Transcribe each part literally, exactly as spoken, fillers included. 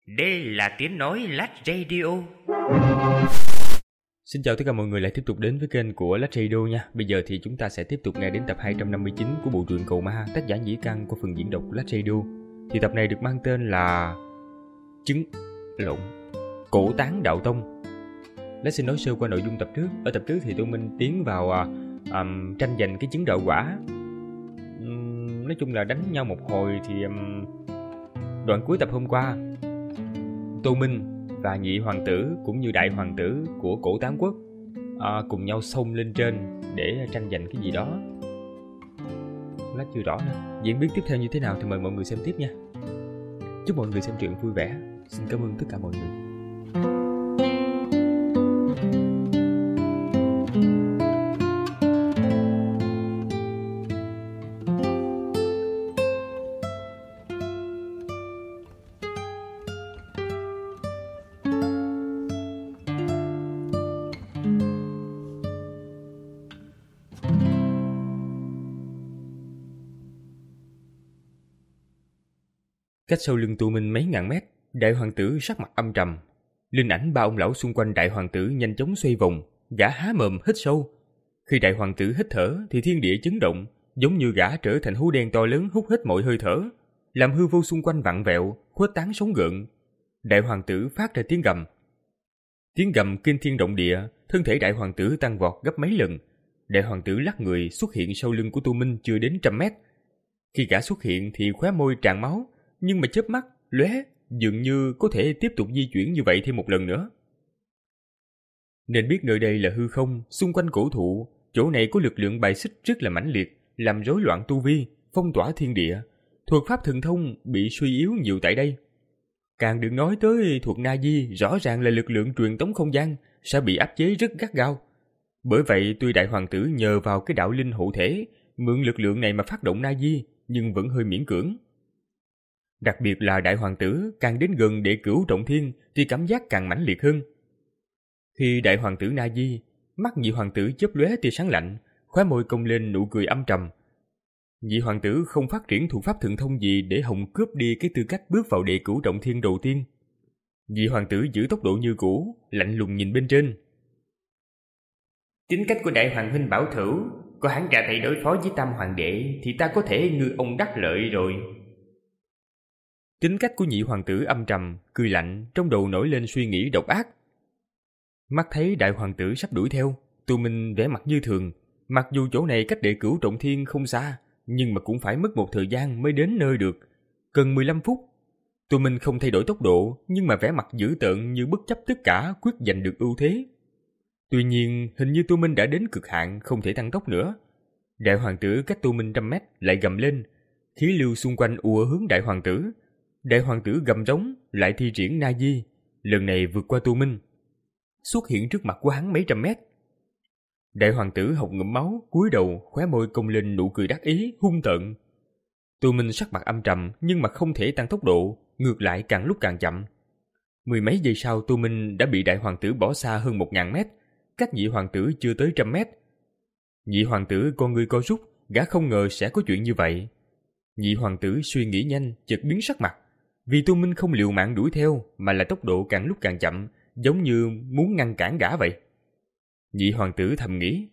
Đây là tiếng nói Lách Radio. Xin chào tất cả mọi người lại tiếp tục đến với kênh của Lách Radio nha. Bây giờ thì chúng ta sẽ tiếp tục nghe đến tập hai trăm năm mươi chín của bộ truyện Cầu Ma, tác giả Nhĩ Căn của phần diễn đọc Lách Radio. Thì tập này được mang tên là Chứng lộn Cổ Tán Đạo Tông. Lách xin nói sơ qua nội dung tập trước. Ở tập trước thì Tô Minh tiến vào uh, um, tranh giành cái chứng đạo quả. Um, nói chung là đánh nhau một hồi thì um, đoạn cuối tập hôm qua, Tô Minh và nhị hoàng tử cũng như đại hoàng tử của Cổ Tán Quốc à, cùng nhau xông lên trên để tranh giành cái gì đó. Lát chưa rõ nữa. Diễn biến tiếp theo như thế nào thì mời mọi người xem tiếp nha. Chúc mọi người xem truyện vui vẻ. Xin cảm ơn tất cả mọi người. Cách sau lưng Tô Minh mấy ngàn mét, đại hoàng tử sắc mặt âm trầm. Linh ảnh ba ông lão xung quanh đại hoàng tử nhanh chóng xoay vòng, gã há mồm hít sâu. Khi đại hoàng tử hít thở thì thiên địa chấn động, giống như gã trở thành hố đen to lớn hút hết mọi hơi thở, làm hư vô xung quanh vặn vẹo, khuếch tán sóng gợn. Đại hoàng tử phát ra tiếng gầm. Tiếng gầm kinh thiên động địa, thân thể đại hoàng tử tăng vọt gấp mấy lần. Đại hoàng tử lắc người xuất hiện sau lưng của Tô Minh chưa đến trăm mét. Khi gã xuất hiện thì khóe môi tràn máu, nhưng mà chớp mắt, lóe, dường như có thể tiếp tục di chuyển như vậy thêm một lần nữa. Nên biết nơi đây là hư không, xung quanh cổ thụ, chỗ này có lực lượng bài xích rất là mãnh liệt, làm rối loạn tu vi, phong tỏa thiên địa. Thuật pháp thần thông bị suy yếu nhiều tại đây. Càng đừng nói tới thuật Na Di, rõ ràng là lực lượng truyền tống không gian, sẽ bị áp chế rất gắt gao. Bởi vậy tuy đại hoàng tử nhờ vào cái đạo linh hộ thể, mượn lực lượng này mà phát động Na Di, nhưng vẫn hơi miễn cưỡng. Đặc biệt là đại hoàng tử càng đến gần để cửu trọng thiên thì cảm giác càng mãnh liệt hơn. Khi đại hoàng tử Na Di, mắt nhị hoàng tử chớp lóe tia sáng lạnh, khóe môi cong lên nụ cười âm trầm. Nhị hoàng tử không phát triển thủ pháp thần thông gì để hòng cướp đi cái tư cách bước vào đệ cửu trọng thiên đầu tiên. Nhị hoàng tử giữ tốc độ như cũ, lạnh lùng nhìn bên trên. Tính cách của đại hoàng huynh bảo thủ, có hắn ra tay đối phó với tam hoàng đệ thì ta có thể ngư ông đắc lợi rồi. Tính cách của nhị hoàng tử âm trầm, cười lạnh, trong đầu nổi lên suy nghĩ độc ác. Mắt thấy đại hoàng tử sắp đuổi theo, Tô Minh vẻ mặt như thường. Mặc dù chỗ này cách đệ cửu trọng thiên không xa, nhưng mà cũng phải mất một thời gian mới đến nơi được. Cần mười lăm phút. Tô Minh không thay đổi tốc độ, nhưng mà vẻ mặt dữ tợn như bất chấp tất cả quyết giành được ưu thế. Tuy nhiên, hình như Tô Minh đã đến cực hạn, không thể tăng tốc nữa. Đại hoàng tử cách Tô Minh trăm mét lại gầm lên, khí lưu xung quanh ùa hướng đại hoàng tử. Đại hoàng tử gầm rống, lại thi triển Na Di, lần này vượt qua Tô Minh, xuất hiện trước mặt của hắn mấy trăm mét. Đại hoàng tử hộc ngụm máu, cúi đầu, khóe môi cong lên nụ cười đắc ý, hung tợn. Tô Minh sắc mặt âm trầm, nhưng mà không thể tăng tốc độ, ngược lại càng lúc càng chậm. Mười mấy giây sau, Tô Minh đã bị đại hoàng tử bỏ xa hơn một ngàn mét, cách nhị hoàng tử chưa tới trăm mét. Nhị hoàng tử con người co rút, gã không ngờ sẽ có chuyện như vậy. Nhị hoàng tử suy nghĩ nhanh, chợt biến sắc mặt. Vì Tô Minh không liều mạng đuổi theo, mà là tốc độ càng lúc càng chậm, giống như muốn ngăn cản gã vậy. Nhị hoàng tử thầm nghĩ.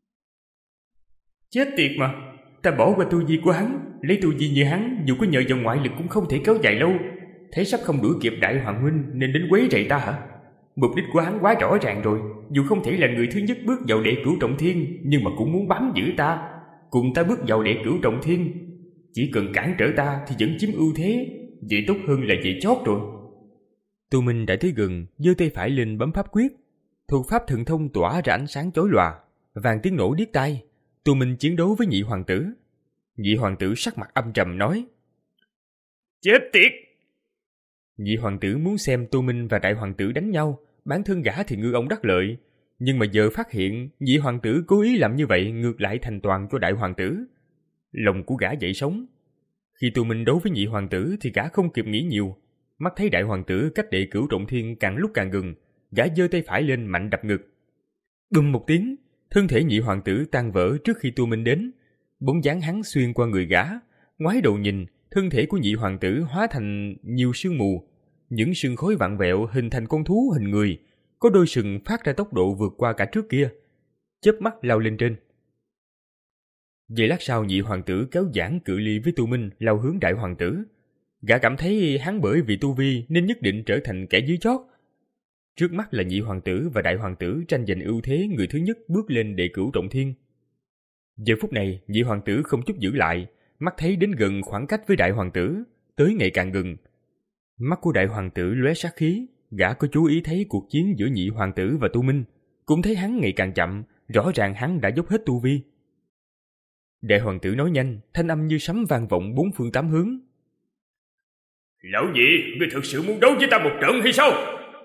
Chết tiệt mà, ta bỏ qua tu vi của hắn, lấy tu vi như hắn, dù có nhờ vào ngoại lực cũng không thể kéo dài lâu. Thấy sắp không đuổi kịp đại hoàng huynh nên đến quấy rầy ta hả? Mục đích của hắn quá rõ ràng rồi, dù không thể là người thứ nhất bước vào đệ cửu trọng thiên, nhưng mà cũng muốn bám giữ ta, cùng ta bước vào đệ cửu trọng thiên. Chỉ cần cản trở ta thì vẫn chiếm ưu thế, vậy tốt hơn là vậy chót rồi. Tô Minh đã tới gần, giơ tay phải lên bấm pháp quyết. Thuật pháp thần thông tỏa ra ánh sáng chói lòa, vàng tiếng nổ điếc tai. Tô Minh chiến đấu với nhị hoàng tử. Nhị hoàng tử sắc mặt âm trầm nói. Chết tiệt! Nhị hoàng tử muốn xem Tô Minh và đại hoàng tử đánh nhau, bản thân gã thì ngư ông đắc lợi. Nhưng mà giờ phát hiện nhị hoàng tử cố ý làm như vậy ngược lại thành toàn cho đại hoàng tử. Lòng của gã dậy sóng. Khi Tô Minh đấu với nhị hoàng tử thì gã không kịp nghĩ nhiều. Mắt thấy đại hoàng tử cách đệ cửu trọng thiên càng lúc càng gần, gã giơ tay phải lên mạnh đập ngực. Bùm một tiếng, thân thể nhị hoàng tử tan vỡ trước khi Tô Minh đến. Bóng dáng hắn xuyên qua người gã, ngoái đầu nhìn, thân thể của nhị hoàng tử hóa thành nhiều sương mù. những sừng khối vặn vẹo hình thành con thú hình người, có đôi sừng phát ra tốc độ vượt qua cả trước kia, chớp mắt lao lên trên. Vậy lát sau nhị hoàng tử kéo giãn cự ly với Tu Minh lao hướng đại hoàng tử. Gã cảm thấy hắn bởi vì tu vi nên nhất định trở thành kẻ dưới chót. Trước mắt là nhị hoàng tử và đại hoàng tử tranh giành ưu thế người thứ nhất bước lên đệ cửu trọng thiên. Giờ phút này nhị hoàng tử không chút giữ lại, mắt thấy đến gần khoảng cách với đại hoàng tử, tới ngày càng gần. Mắt của đại hoàng tử lóe sát khí, gã có chú ý thấy cuộc chiến giữa nhị hoàng tử và Tu Minh, cũng thấy hắn ngày càng chậm, rõ ràng hắn đã dốc hết tu vi. Đại hoàng tử nói nhanh, thanh âm như sấm vang vọng bốn phương tám hướng. Lão nhị, ngươi thực sự muốn đấu với ta một trận hay sao?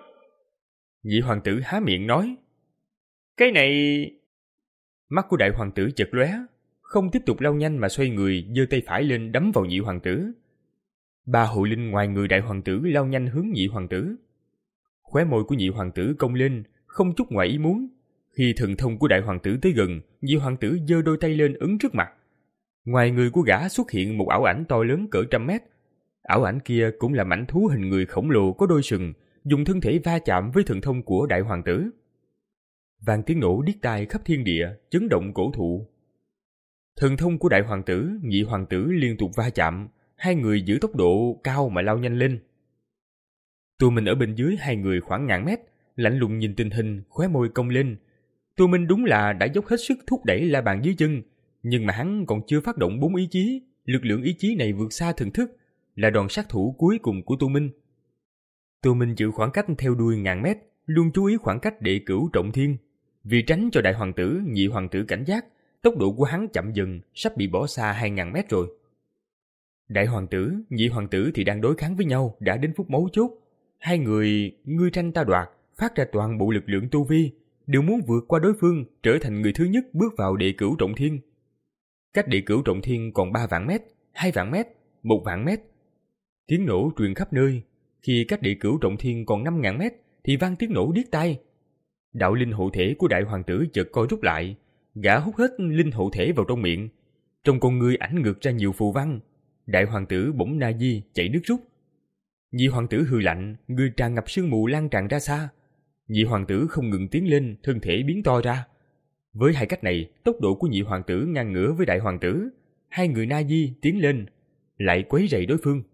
Nhị hoàng tử há miệng nói. Cái này... Mắt của đại hoàng tử chợt lóe, không tiếp tục lao nhanh mà xoay người giơ tay phải lên đấm vào nhị hoàng tử. Ba hộ linh ngoài người đại hoàng tử lao nhanh hướng nhị hoàng tử. Khóe môi của nhị hoàng tử cong lên, không chút ngoài ý muốn. Khi thần thông của đại hoàng tử tới gần, nhị hoàng tử giơ đôi tay lên ấn trước mặt. Ngoài người của gã xuất hiện một ảo ảnh to lớn cỡ trăm mét. Ảo ảnh kia cũng là mãnh thú hình người khổng lồ có đôi sừng, dùng thân thể va chạm với thần thông của đại hoàng tử. Vang tiếng nổ điếc tai khắp thiên địa, chấn động cổ thụ. Thần thông của đại hoàng tử, nhị hoàng tử liên tục va chạm, hai người giữ tốc độ cao mà lao nhanh lên. Tu Minh ở bên dưới hai người khoảng ngàn mét, lạnh lùng nhìn tình hình, khóe môi cong lên. Tu Minh đúng là đã dốc hết sức thúc đẩy la bàn dưới chân, nhưng mà hắn còn chưa phát động bốn ý chí, lực lượng ý chí này vượt xa thần thức, là đòn sát thủ cuối cùng của Tu Minh. Tu Minh giữ khoảng cách theo đuôi ngàn mét, luôn chú ý khoảng cách đệ cửu trọng thiên. Vì tránh cho đại hoàng tử, nhị hoàng tử cảnh giác, tốc độ của hắn chậm dần, sắp bị bỏ xa hai ngàn mét rồi. Đại hoàng tử, nhị hoàng tử thì đang đối kháng với nhau, đã đến phút mấu chốt. Hai người ngươi tranh ta đoạt, phát ra toàn bộ lực lượng tu vi, đều muốn vượt qua đối phương, trở thành người thứ nhất bước vào đệ cửu trọng thiên. Cách đệ cửu trọng thiên còn ba vạn mét, hai vạn mét, một vạn mét. Tiếng nổ truyền khắp nơi. Khi cách địa cửu trọng thiên còn năm ngàn mét thì vang tiếng nổ điếc tai. Đạo linh hộ thể của đại hoàng tử chợt co rút lại, gã hút hết linh hộ thể vào trong miệng. Trong con ngươi ảnh ngược ra nhiều phù văn. Đại hoàng tử bỗng na di chảy nước rút. Nhị hoàng tử hừ lạnh, người tràn ngập sương mù lan tràn ra xa. Nhị hoàng tử không ngừng tiến lên, thân thể biến to ra. Với hai cách này, tốc độ của nhị hoàng tử ngang ngửa với đại hoàng tử. Hai người na di tiến lên, lại quấy rầy đối phương.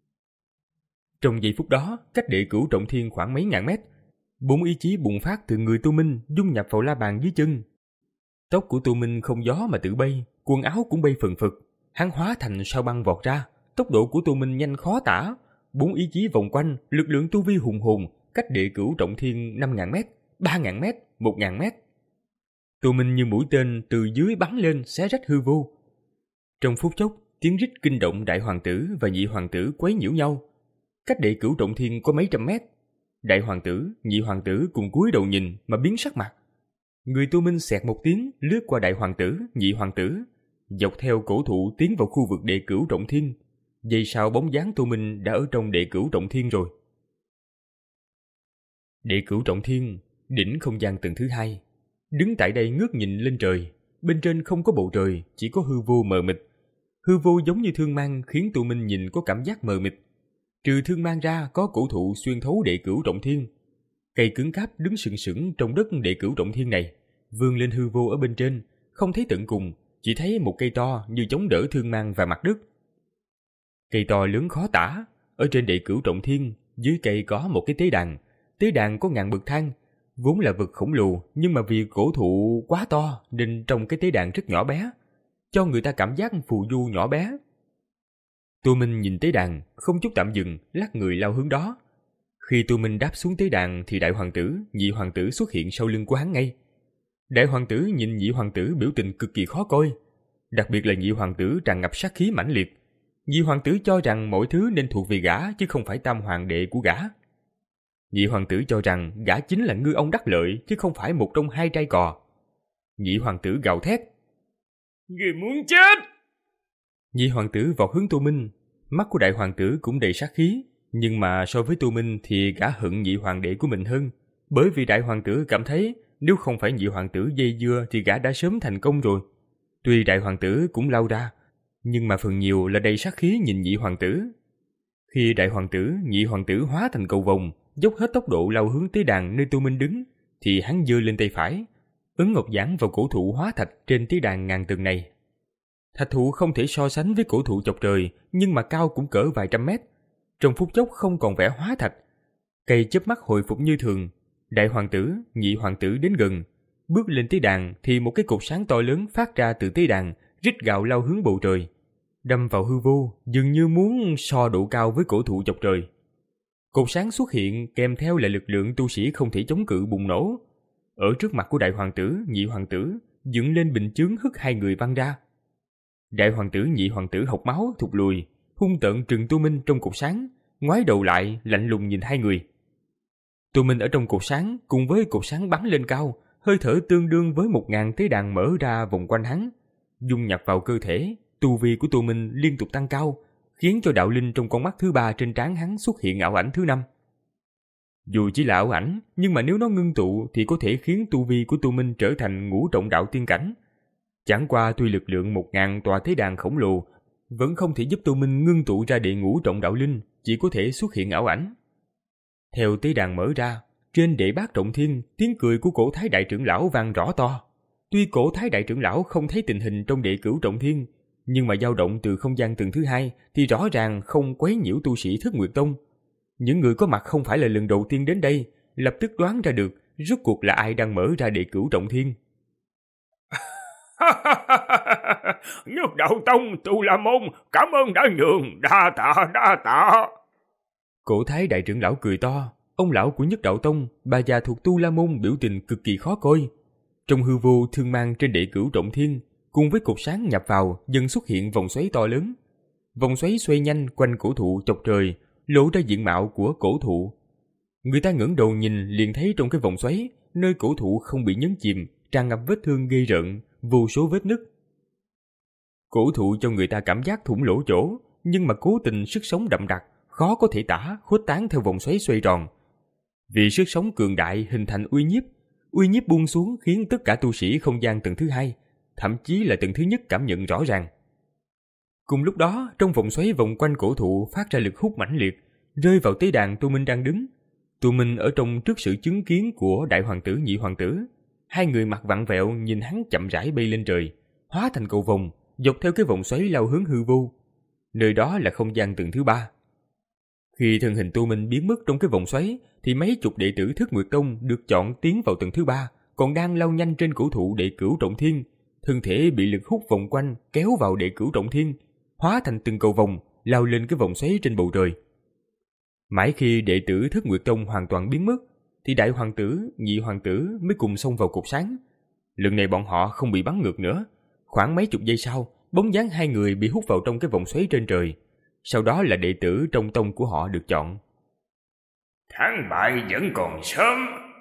Trong giây phút đó, cách đệ cửu trọng thiên khoảng mấy ngàn mét, bốn ý chí bùng phát từ người Tu Minh dung nhập vào la bàn dưới chân. Tóc của Tu Minh không gió mà tự bay, quần áo cũng bay phừng phực, hắn hóa thành sao băng vọt ra. Tốc độ của Tu Minh nhanh khó tả, bốn ý chí vòng quanh, lực lượng tu vi hùng hồn, cách đệ cửu trọng thiên năm ngàn mét, ba ngàn mét, một ngàn mét. Tu Minh như mũi tên từ dưới bắn lên xé rách hư vô. Trong phút chốc, tiếng rít kinh động đại hoàng tử và nhị hoàng tử quấy nhiễu nhau. Cách đệ cửu trọng thiên có mấy trăm mét, đại hoàng tử, nhị hoàng tử cùng cúi đầu nhìn mà biến sắc mặt. Người Tu Minh xẹt một tiếng lướt qua đại hoàng tử, nhị hoàng tử, dọc theo cổ thụ tiến vào khu vực đệ cửu trọng thiên. Giây sau bóng dáng Tu Minh đã ở trong đệ cửu trọng thiên rồi. Đệ cửu trọng thiên, đỉnh không gian tầng thứ hai. Đứng tại đây ngước nhìn lên trời, bên trên không có bầu trời, chỉ có hư vô mờ mịt. Hư vô giống như thương mang khiến Tu Minh nhìn có cảm giác mờ mịt. Trừ thương mang ra có cổ thụ xuyên thấu đệ cửu trọng thiên. Cây cứng cáp đứng sừng sững trong đất đệ cửu trọng thiên này, vươn lên hư vô ở bên trên, không thấy tận cùng, chỉ thấy một cây to như chống đỡ thương mang và mặt đất. Cây to lớn khó tả, ở trên đệ cửu trọng thiên, dưới cây có một cái tế đàn, tế đàn có ngàn bậc thang, vốn là vực khổng lồ, nhưng mà vì cổ thụ quá to nên trong cái tế đàn rất nhỏ bé, cho người ta cảm giác phù du nhỏ bé. Tu Minh nhìn tế đàn, không chút tạm dừng, lắc người lao hướng đó. Khi Tu Minh đáp xuống tế đàn thì đại hoàng tử, nhị hoàng tử xuất hiện sau lưng của hắn ngay. Đại hoàng tử nhìn nhị hoàng tử biểu tình cực kỳ khó coi, đặc biệt là nhị hoàng tử tràn ngập sát khí mãnh liệt. Nhị hoàng tử cho rằng mọi thứ nên thuộc về gã chứ không phải tam hoàng đệ của gã. Nhị hoàng tử cho rằng gã chính là ngư ông đắc lợi chứ không phải một trong hai trai cò. Nhị hoàng tử gào thét: "Người muốn chết!" Nhị hoàng tử vọt hướng Tu Minh, mắt của đại hoàng tử cũng đầy sát khí, nhưng mà so với Tu Minh thì gã hận nhị hoàng đệ của mình hơn, bởi vì đại hoàng tử cảm thấy nếu không phải nhị hoàng tử dây dưa thì gã đã sớm thành công rồi. Tuy đại hoàng tử cũng lao ra, nhưng mà phần nhiều là đầy sát khí nhìn nhị hoàng tử. Khi đại hoàng tử, nhị hoàng tử hóa thành cầu vồng, dốc hết tốc độ lao hướng tế đàn nơi Tô Minh đứng, thì hắn giơ lên tay phải, ấn ngọc giản vào cổ thụ hóa thạch trên tế đàn ngàn tầng này. Thạch thụ không thể so sánh với cổ thụ chọc trời, nhưng mà cao cũng cỡ vài trăm mét. Trong phút chốc không còn vẻ hóa thạch. Cây chớp mắt hồi phục như thường. Đại hoàng tử, nhị hoàng tử đến gần. Bước lên tế đàn thì một cái cột sáng to lớn phát ra từ tế đàn, rít gào lao hướng bầu trời. Đâm vào hư vô, dường như muốn so độ cao với cổ thụ chọc trời. Cột sáng xuất hiện kèm theo là lực lượng tu sĩ không thể chống cự bùng nổ. Ở trước mặt của đại hoàng tử, nhị hoàng tử, dựng lên bình chướng hất hai người văng ra. Đại hoàng tử, nhị hoàng tử hộc máu thụt lùi, hung tợn trừng Tô Minh trong cột sáng, ngoái đầu lại lạnh lùng nhìn hai người. Tô Minh ở trong cột sáng cùng với cột sáng bắn lên cao, hơi thở tương đương với một ngàn tế đàn mở ra vòng quanh hắn, dung nhập vào cơ thể. Tu vi của Tô Minh liên tục tăng cao, khiến cho đạo linh trong con mắt thứ ba trên trán hắn xuất hiện ảo ảnh thứ năm. Dù chỉ là ảo ảnh, nhưng mà nếu nó ngưng tụ thì có thể khiến tu vi của Tô Minh trở thành ngũ trọng đạo tiên cảnh. Chẳng qua tuy lực lượng một ngàn tòa tế đàn khổng lồ vẫn không thể giúp Tô Minh ngưng tụ ra đệ ngũ trọng đạo linh, chỉ có thể xuất hiện ảo ảnh. Theo tế đàn mở ra, trên đệ bát trọng thiên, tiếng cười của cổ thái đại trưởng lão vang rõ to. Tuy cổ thái đại trưởng lão không thấy tình hình trong đệ cửu trọng thiên, nhưng mà dao động từ không gian tầng thứ hai thì rõ ràng không quấy nhiễu tu sĩ Thất Nguyệt Tông. Những người có mặt không phải là lần đầu tiên đến đây, lập tức đoán ra được rốt cuộc là ai đang mở ra đệ cửu trọng thiên. Nhất Đạo Tông, Tu La Môn, cảm ơn đã nhường, đa tạ, đa tạ. Cổ thái đại trưởng lão cười to. Ông lão của Nhất Đạo Tông, bà già thuộc Tu La Môn biểu tình cực kỳ khó coi. Trong hư vô thương mang trên đệ cửu trọng thiên, cùng với cột sáng nhập vào, dần xuất hiện vòng xoáy to lớn. Vòng xoáy xoay nhanh quanh cổ thụ chọc trời, lộ ra diện mạo của cổ thụ. Người ta ngẩng đầu nhìn liền thấy trong cái vòng xoáy, nơi cổ thụ không bị nhấn chìm, tràn ngập vết thương ghê rợn, vô số vết nứt. Cổ thụ cho người ta cảm giác thủng lỗ chỗ, nhưng mà cố tình sức sống đậm đặc, khó có thể tả, khuếch tán theo vòng xoáy xoay tròn. Vì sức sống cường đại hình thành uy nhiếp, uy nhiếp buông xuống khiến tất cả tu sĩ không gian tầng thứ hai, thậm chí là tầng thứ nhất cảm nhận rõ ràng. Cùng lúc đó, trong vòng xoáy vòng quanh cổ thụ phát ra lực hút mãnh liệt, rơi vào tế đàn Tô Minh đang đứng. Tô Minh ở trong trước sự chứng kiến của đại hoàng tử, nhị hoàng tử. Hai người mặt vặn vẹo nhìn hắn chậm rãi bay lên trời, hóa thành cầu vồng, dọc theo cái vòng xoáy lao hướng hư vô. Nơi đó là không gian tầng thứ ba. Khi thân hình Tô Minh biến mất trong cái vòng xoáy, thì mấy chục đệ tử Thất Nguyệt Tông được chọn tiến vào tầng thứ ba, còn đang lao nhanh trên cổ thụ đệ cửu trọng thiên. Thân thể bị lực hút vòng quanh kéo vào đệ cửu trọng thiên, hóa thành từng cầu vòng lao lên cái vòng xoáy trên bầu trời. Mãi khi đệ tử Thất Nguyệt Tông hoàn toàn biến mất, thì đại hoàng tử, nhị hoàng tử mới cùng xông vào cột sáng. Lần này bọn họ không bị bắn ngược nữa. Khoảng mấy chục giây sau, bóng dáng hai người bị hút vào trong cái vòng xoáy trên trời. Sau đó là đệ tử trong tông của họ được chọn. Thắng bại vẫn còn sớm.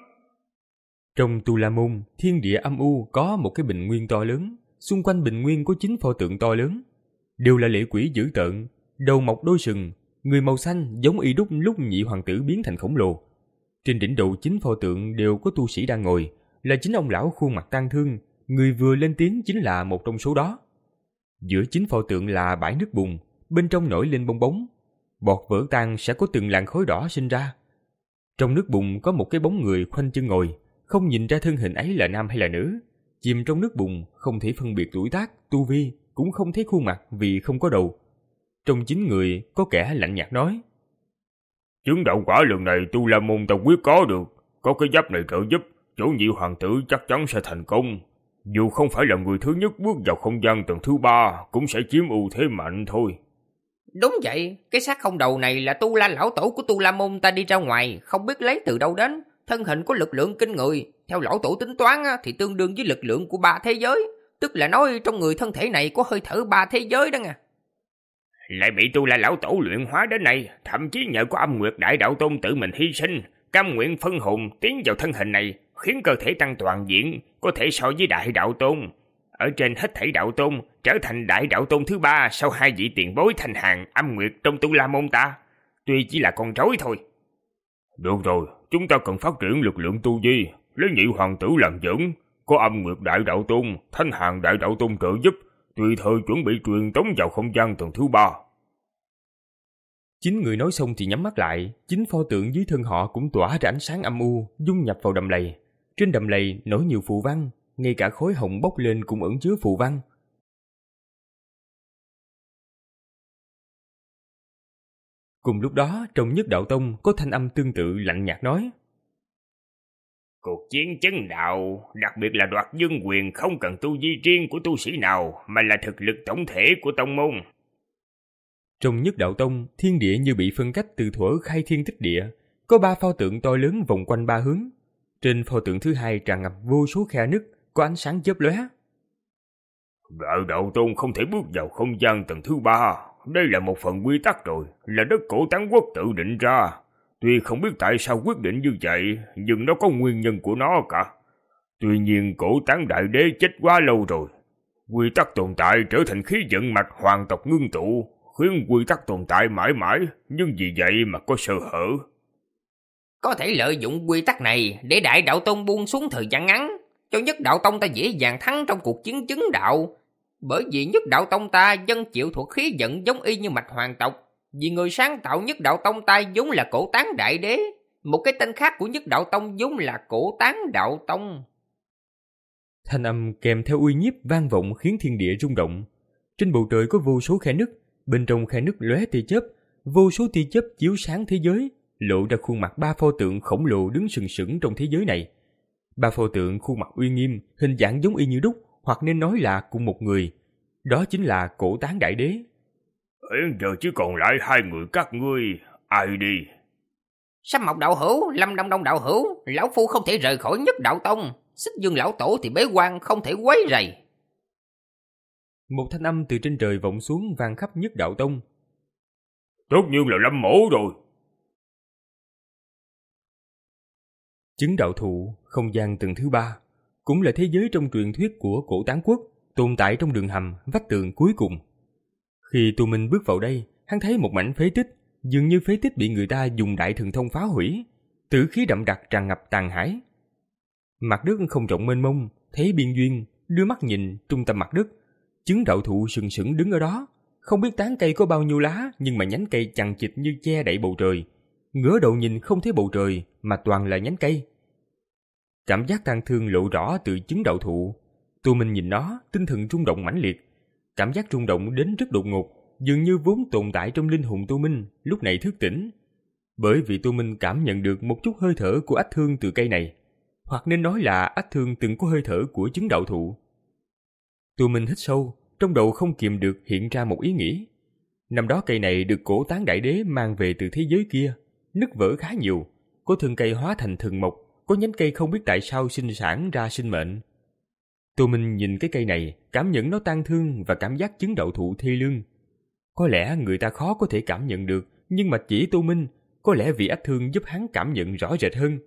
Trong Tu La Môn, thiên địa âm u có một cái bình nguyên to lớn. Xung quanh bình nguyên có chín pho tượng to lớn, đều là lệ quỷ dữ tợn, đầu mọc đôi sừng, người màu xanh giống y đúc lúc nhị hoàng tử biến thành khổng lồ. Trên đỉnh đầu chín pho tượng đều có tu sĩ đang ngồi, là chính ông lão khuôn mặt tang thương, người vừa lên tiếng chính là một trong số đó. Giữa chín pho tượng là bãi nước bùn, bên trong nổi lên bong bóng, bọt vỡ tan sẽ có từng làn khói đỏ sinh ra. Trong nước bùn có một cái bóng người khoanh chân ngồi, không nhìn ra thân hình ấy là nam hay là nữ. Chìm trong nước bùn, không thể phân biệt tuổi tác, tu vi, cũng không thấy khuôn mặt vì không có đầu. Trong chín người, có kẻ lạnh nhạt nói: Chứng đạo quả lần này Tu La Môn ta quyết có được. Có cái giáp này trợ giúp, chỗ nhị hoàng tử chắc chắn sẽ thành công. Dù không phải là người thứ nhất bước vào không gian tầng thứ ba, cũng sẽ chiếm ưu thế mạnh thôi. Đúng vậy, cái xác không đầu này là Tu La lão tổ của Tu La Môn ta đi ra ngoài, không biết lấy từ đâu đến. Thân hình có lực lượng kinh người, theo lão tổ tính toán thì tương đương với lực lượng của ba thế giới. Tức là nói trong người thân thể này có hơi thở ba thế giới đó nha. Lại bị Tu La lão tổ luyện hóa đến này, thậm chí nhờ có Âm Nguyệt Đại Đạo Tôn tự mình hy sinh, cam nguyện phân hồn tiến vào thân hình này, khiến cơ thể tăng toàn diện, có thể so với Đại Đạo Tôn. Ở trên hết thảy đạo tôn, trở thành Đại Đạo Tôn thứ ba sau hai vị tiền bối Thanh Hàn, Âm Nguyệt trong Tu La Môn ta. Tuy chỉ là con rối thôi. Được rồi, chúng ta cần phát triển lực lượng tu vi, lấy nhị hoàng tử làm dẫn, có Âm Nguyệt Đại Đạo Tôn, Thanh Hàn Đại Đạo Tôn trợ giúp, tùy thời chuẩn bị truyền tống vào không gian tầng thứ ba. Chín người nói xong thì nhắm mắt lại, chính pho tượng dưới thân họ cũng tỏa ra ánh sáng âm u, dung nhập vào đầm lầy. Trên đầm lầy nổi nhiều phù văn, ngay cả khói hồng bốc lên cũng ẩn chứa phù văn. Cùng lúc đó, trong Nhất Đạo Tông có thanh âm tương tự lạnh nhạt nói: Cuộc chiến chấn đạo, đặc biệt là đoạt vương quyền, không cần tu vi riêng của tu sĩ nào, mà là thực lực tổng thể của tông môn. Trong Nhất Đạo Tông, thiên địa như bị phân cách từ thuở khai thiên tích địa, có ba pho tượng to lớn vòng quanh ba hướng. Trên pho tượng thứ hai tràn ngập vô số khe nứt, có ánh sáng chớp lóe. Đại Đạo Tông không thể bước vào không gian tầng thứ ba. Đây là một phần quy tắc rồi, là đất Cổ Tán Quốc tự định ra. Tuy không biết tại sao quyết định như vậy, nhưng nó có nguyên nhân của nó cả. Tuy nhiên Cổ Tán Đại Đế chết quá lâu rồi. Quy tắc tồn tại trở thành khí vận mạch hoàng tộc ngưng tụ, khiến quy tắc tồn tại mãi mãi, nhưng vì vậy mà có sơ hở. Có thể lợi dụng quy tắc này để Đại Đạo Tông buông xuống thời gian ngắn, cho Nhất Đạo Tông ta dễ dàng thắng trong cuộc chiến chứng đạo. Bởi vì Nhất Đạo Tông ta dân chịu thuộc khí vận giống y như mạch hoàng tộc. Vì người sáng tạo Nhất Đạo Tông ta vốn là Cổ Tán Đại Đế. Một cái tên khác của Nhất Đạo Tông vốn là Cổ Tán Đạo Tông. Thanh âm kèm theo uy nhiếp vang vọng khiến thiên địa rung động. Trên bầu trời có vô số khe nứt, bên trong khe nứt lóe tia chớp, vô số tia chớp chiếu sáng thế giới, lộ ra khuôn mặt ba pho tượng khổng lồ đứng sừng sững trong thế giới này. Ba pho tượng khuôn mặt uy nghiêm, hình dạng giống y như đúc, hoặc nên nói là cùng một người. Đó chính là Cổ Tán Đại Đế. Hiện giờ chỉ còn lại hai người các ngươi, ai đi? Sâm Mộc đạo hữu, Lâm Đông Đông đạo hữu, lão phu không thể rời khỏi Nhất Đạo Tông. Xích Dương lão tổ thì bế quan không thể quấy rầy. Một thanh âm từ trên trời vọng xuống vang khắp Nhất Đạo Tông. Tốt như là Lâm mổ rồi. Chứng đạo thụ, không gian tầng thứ ba, cũng là thế giới trong truyền thuyết của Cổ Tán Quốc, tồn tại trong đường hầm, vách tường cuối cùng. Khi Tu Minh bước vào đây, hắn thấy một mảnh phế tích, dường như phế tích bị người ta dùng đại thần thông phá hủy, tử khí đậm đặc tràn ngập tàn hải. Mặt đất không rộng mênh mông, thấy biên duyên, đưa mắt nhìn trung tâm mặt đất, chứng đạo thụ sừng sững đứng ở đó, không biết tán cây có bao nhiêu lá, nhưng mà nhánh cây chằng chịt như che đậy bầu trời. Ngửa đầu nhìn không thấy bầu trời, mà toàn là nhánh cây. Cảm giác tang thương lộ rõ từ chứng đạo thụ. Tu Minh nhìn nó, tinh thần rung động mãnh liệt. Cảm giác rung động đến rất đột ngột, dường như vốn tồn tại trong linh hồn Tu Minh, lúc này thức tỉnh. Bởi vì Tu Minh cảm nhận được một chút hơi thở của ách thương từ cây này, hoặc nên nói là ách thương từng có hơi thở của chứng đạo thụ. Tu Minh hít sâu, trong đầu không kìm được hiện ra một ý nghĩ. Năm đó cây này được Cổ Tán Đại Đế mang về từ thế giới kia, nứt vỡ khá nhiều, có thân cây hóa thành thần mộc, có nhánh cây không biết tại sao sinh sản ra sinh mệnh. Tu Minh nhìn cái cây này, cảm nhận nó tang thương và cảm giác chứng đạo thụ thê lương. Có lẽ người ta khó có thể cảm nhận được, nhưng mà chỉ Tu Minh, có lẽ vì ách thương giúp hắn cảm nhận rõ rệt hơn.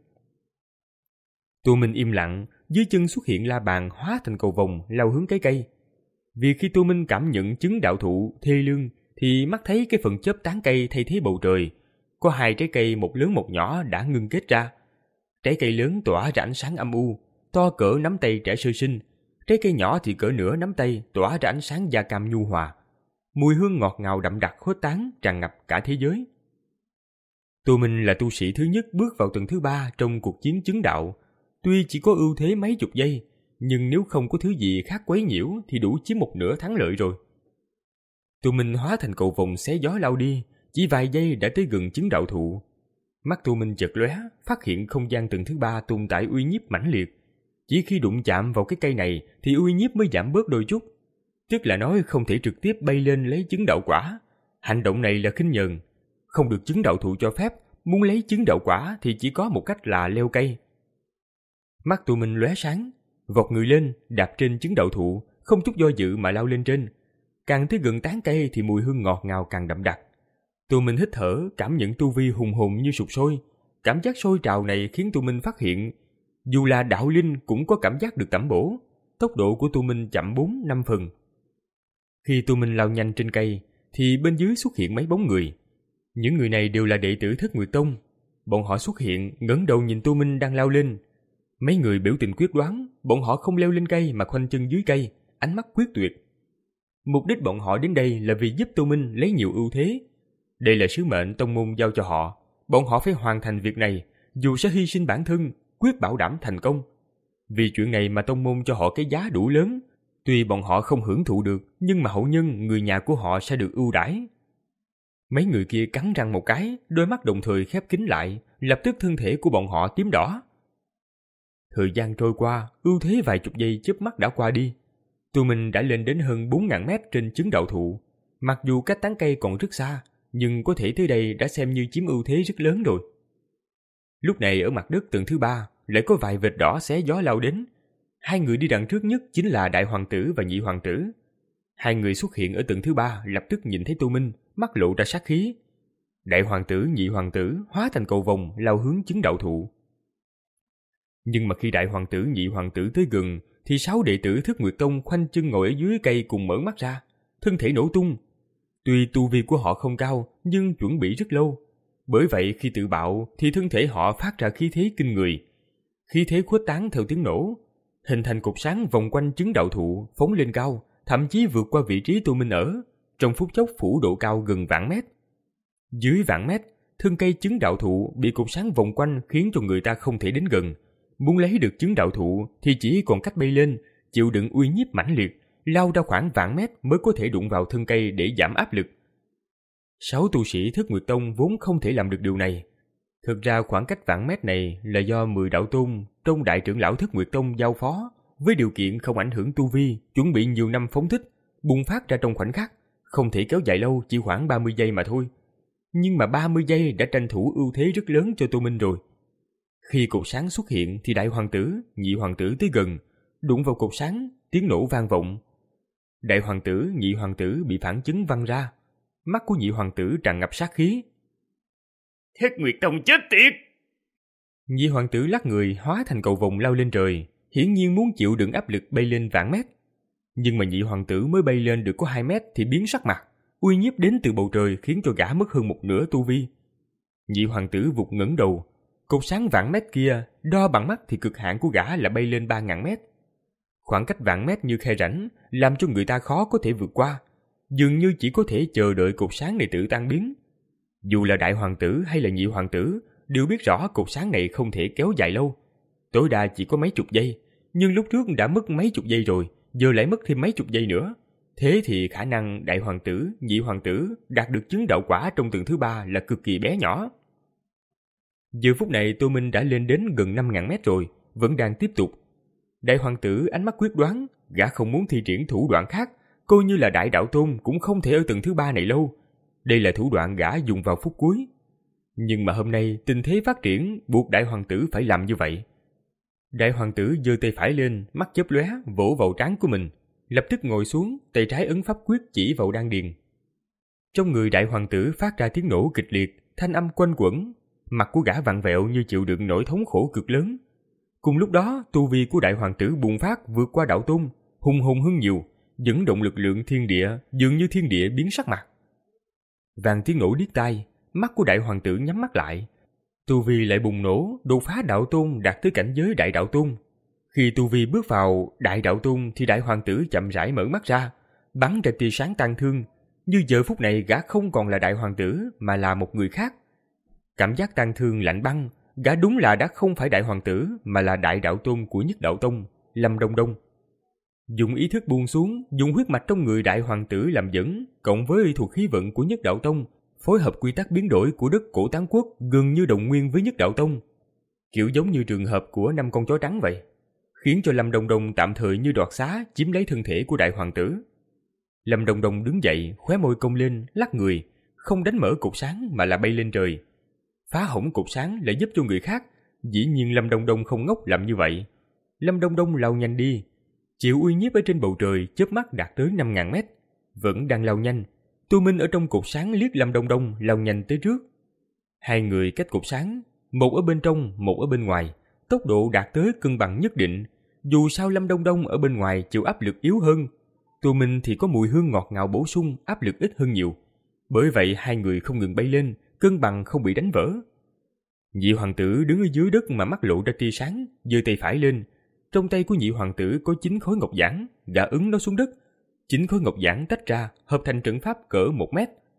Tu Minh im lặng, dưới chân xuất hiện la bàn hóa thành cầu vồng lao hướng cái cây. Vì khi Tu Minh cảm nhận chứng đạo thụ thê lương, thì mắt thấy cái phần chớp tán cây thay thế bầu trời. Có hai trái cây một lớn một nhỏ đã ngưng kết ra. Trái cây lớn tỏa ra ánh sáng âm u, to cỡ nắm tay trẻ sơ sinh. Trái cây nhỏ thì cỡ nửa nắm tay, tỏa ra ánh sáng da cam nhu hòa. Mùi hương ngọt ngào đậm đặc khuếch tán, tràn ngập cả thế giới. Tu Minh là tu sĩ thứ nhất bước vào tầng thứ ba trong cuộc chiến chứng đạo. Tuy chỉ có ưu thế mấy chục giây, nhưng nếu không có thứ gì khác quấy nhiễu thì đủ chiếm một nửa thắng lợi rồi. Tu Minh hóa thành cầu vồng xé gió lao đi, chỉ vài giây đã tới gần chứng đạo thụ. Mắt Tu Minh chợt lóe, phát hiện không gian tầng thứ ba tồn tại uy nhiếp mãnh liệt. Chỉ khi đụng chạm vào cái cây này thì uy nhiếp mới giảm bớt đôi chút. Tức là nói không thể trực tiếp bay lên lấy chứng đạo quả. Hành động này là khinh nhờn, không được chứng đạo thụ cho phép. Muốn lấy chứng đạo quả thì chỉ có một cách là leo cây. Mắt Tu Minh lóe sáng, vọt người lên, đạp trên chứng đạo thụ, không chút do dự mà lao lên trên. Càng tới gần tán cây thì mùi hương ngọt ngào càng đậm đặc. Tu Minh hít thở, cảm nhận tu vi hùng hồn như sục sôi. Cảm giác sôi trào này khiến Tu Minh phát hiện, dù là đạo linh cũng có cảm giác được tẩm bổ. Tốc độ của Tu Minh chậm bốn năm phần. Khi Tu Minh lao nhanh trên cây, thì bên dưới xuất hiện mấy bóng người. Những người này đều là đệ tử Thất Nguyệt Tông. Bọn họ xuất hiện, ngẩng đầu nhìn Tu Minh đang lao lên. Mấy người biểu tình quyết đoán, bọn họ không leo lên cây mà khoanh chân dưới cây, ánh mắt quyết tuyệt. Mục đích bọn họ đến đây là vì giúp Tu Minh lấy nhiều ưu thế. Đây là sứ mệnh tông môn giao cho họ, bọn họ phải hoàn thành việc này, dù sẽ hy sinh bản thân, quyết bảo đảm thành công. Vì chuyện này mà tông môn cho họ cái giá đủ lớn, tuy bọn họ không hưởng thụ được, nhưng mà hậu nhân, người nhà của họ sẽ được ưu đãi. Mấy người kia cắn răng một cái, đôi mắt đồng thời khép kín lại, lập tức thân thể của bọn họ tím đỏ. Thời gian trôi qua, ưu thế vài chục giây chớp mắt đã qua đi. Tụi mình đã lên đến hơn bốn nghìn mét trên chứng đạo thụ. Mặc dù cách tán cây còn rất xa, nhưng có thể tới đây đã xem như chiếm ưu thế rất lớn rồi. Lúc này ở mặt đất tầng thứ ba, lại có vài vệt đỏ xé gió lao đến. Hai người đi đằng trước nhất chính là đại hoàng tử và nhị hoàng tử. Hai người xuất hiện ở tầng thứ ba lập tức nhìn thấy Tô Minh, mắt lộ ra sát khí. Đại hoàng tử, nhị hoàng tử hóa thành cầu vồng lao hướng chứng đạo thụ. Nhưng mà khi đại hoàng tử, nhị hoàng tử tới gần, thì sáu đệ tử Thất Nguyệt Tông khoanh chân ngồi ở dưới cây cùng mở mắt ra, thân thể nổ tung. Tuy tu vi của họ không cao, nhưng chuẩn bị rất lâu. Bởi vậy khi tự bạo thì thân thể họ phát ra khí thế kinh người. Khí thế khuếch tán theo tiếng nổ, hình thành cột sáng vòng quanh chứng đạo thụ, phóng lên cao, thậm chí vượt qua vị trí Tô Minh ở, trong phút chốc phủ độ cao gần vạn mét. Dưới vạn mét, thân cây chứng đạo thụ bị cột sáng vòng quanh khiến cho người ta không thể đến gần. Muốn lấy được chứng đạo thụ thì chỉ còn cách bay lên, chịu đựng uy nhiếp mãnh liệt, lao ra khoảng vạn mét mới có thể đụng vào thân cây để giảm áp lực. Sáu tu sĩ Thất Nguyệt Tông vốn không thể làm được điều này. Thực ra khoảng cách vạn mét này là do mười đạo tôn trong đại trưởng lão Thất Nguyệt Tông giao phó, với điều kiện không ảnh hưởng tu vi, chuẩn bị nhiều năm phóng thích, bùng phát ra trong khoảnh khắc, không thể kéo dài lâu, chỉ khoảng ba mươi giây mà thôi. Nhưng mà ba mươi giây đã tranh thủ ưu thế rất lớn cho Tô Minh rồi. Khi cột sáng xuất hiện thì đại hoàng tử, nhị hoàng tử tới gần, đụng vào cột sáng, tiếng nổ vang vọng. Đại hoàng tử, nhị hoàng tử bị phản chấn văng ra. Mắt của nhị hoàng tử tràn ngập sát khí. Thất Nguyệt Tông chết tiệt! Nhị hoàng tử lắc người hóa thành cầu vồng lao lên trời, hiển nhiên muốn chịu đựng áp lực bay lên vạn mét. Nhưng mà nhị hoàng tử mới bay lên được có hai mét thì biến sắc mặt, uy nhiếp đến từ bầu trời khiến cho gã mất hơn một nửa tu vi. Nhị hoàng tử vụt ngẩng đầu, cột sáng vạn mét kia đo bằng mắt thì cực hạn của gã là bay lên ba nghìn mét. Khoảng cách vạn mét như khe rãnh làm cho người ta khó có thể vượt qua, dường như chỉ có thể chờ đợi cột sáng này tự tan biến. Dù là đại hoàng tử hay là nhị hoàng tử đều biết rõ cột sáng này không thể kéo dài lâu, tối đa chỉ có mấy chục giây, nhưng lúc trước đã mất mấy chục giây rồi, giờ lại mất thêm mấy chục giây nữa. Thế thì khả năng đại hoàng tử, nhị hoàng tử đạt được chứng đạo quả trong tầng thứ ba là cực kỳ bé nhỏ. Giờ phút này Tô Minh đã lên đến gần năm nghìn mét rồi, vẫn đang tiếp tục. Đại hoàng tử ánh mắt quyết đoán, gã không muốn thi triển thủ đoạn khác, coi như là đại đạo tôn cũng không thể ở tầng thứ ba này lâu. Đây là thủ đoạn gã dùng vào phút cuối. Nhưng mà hôm nay tình thế phát triển buộc đại hoàng tử phải làm như vậy. Đại hoàng tử giơ tay phải lên, mắt chớp lóe vỗ vào trán của mình, lập tức ngồi xuống, tay trái ấn pháp quyết chỉ vào đan điền. Trong người đại hoàng tử phát ra tiếng nổ kịch liệt, thanh âm quanh quẩn, mặt của gã vặn vẹo như chịu đựng nỗi thống khổ cực lớn. Cùng lúc đó, tu vi của đại hoàng tử bùng phát vượt qua đạo tôn, hùng hồn hơn nhiều, dẫn động lực lượng thiên địa, dường như thiên địa biến sắc mặt. Vang tiếng nổ điếc tai, mắt của đại hoàng tử nhắm mắt lại. Tu vi lại bùng nổ, đột phá đạo tôn đạt tới cảnh giới đại đạo tôn. Khi tu vi bước vào đại đạo tôn thì đại hoàng tử chậm rãi mở mắt ra, bắn ra tia sáng tang thương, như giờ phút này gã không còn là đại hoàng tử mà là một người khác. Cảm giác tang thương lạnh băng, gã đúng là đã không phải đại hoàng tử mà là đại đạo tôn của Nhất Đạo Tông, Lâm Đông Đông. Dùng ý thức buông xuống, dùng huyết mạch trong người đại hoàng tử làm dẫn, cộng với thuộc khí vận của Nhất Đạo Tông, phối hợp quy tắc biến đổi của đất Cổ Tán Quốc gần như đồng nguyên với Nhất Đạo Tông, kiểu giống như trường hợp của năm con chó trắng vậy, khiến cho Lâm Đông Đông tạm thời như đoạt xá chiếm lấy thân thể của đại hoàng tử. Lâm Đông Đông đứng dậy, khóe môi cong lên, lắc người, không đánh mở cột sáng mà là bay lên trời. Phá hỏng cột sáng lại giúp cho người khác, dĩ nhiên Lâm Đông Đông không ngốc làm như vậy. Lâm Đông Đông lao nhanh đi, chịu uy nhiếp ở trên bầu trời chớp mắt đạt tới năm nghìn mét, vẫn đang lao nhanh. Tô Minh ở trong cột sáng liếc Lâm Đông Đông lao nhanh tới trước. Hai người cách cột sáng, một ở bên trong, một ở bên ngoài, tốc độ đạt tới cân bằng nhất định. Dù sao Lâm Đông Đông ở bên ngoài chịu áp lực yếu hơn, Tô Minh thì có mùi hương ngọt ngào bổ sung, áp lực ít hơn nhiều. Bởi vậy hai người không ngừng bay lên, cân bằng không bị đánh vỡ. Nhị hoàng tử đứng ở dưới đất mà mắt lộ ra tia sáng, giơ tay phải lên. Trong tay của nhị hoàng tử có chín khối ngọc giản, gã ấn nó xuống đất. Chín khối ngọc giản tách ra, hợp thành trận pháp cỡ một mét.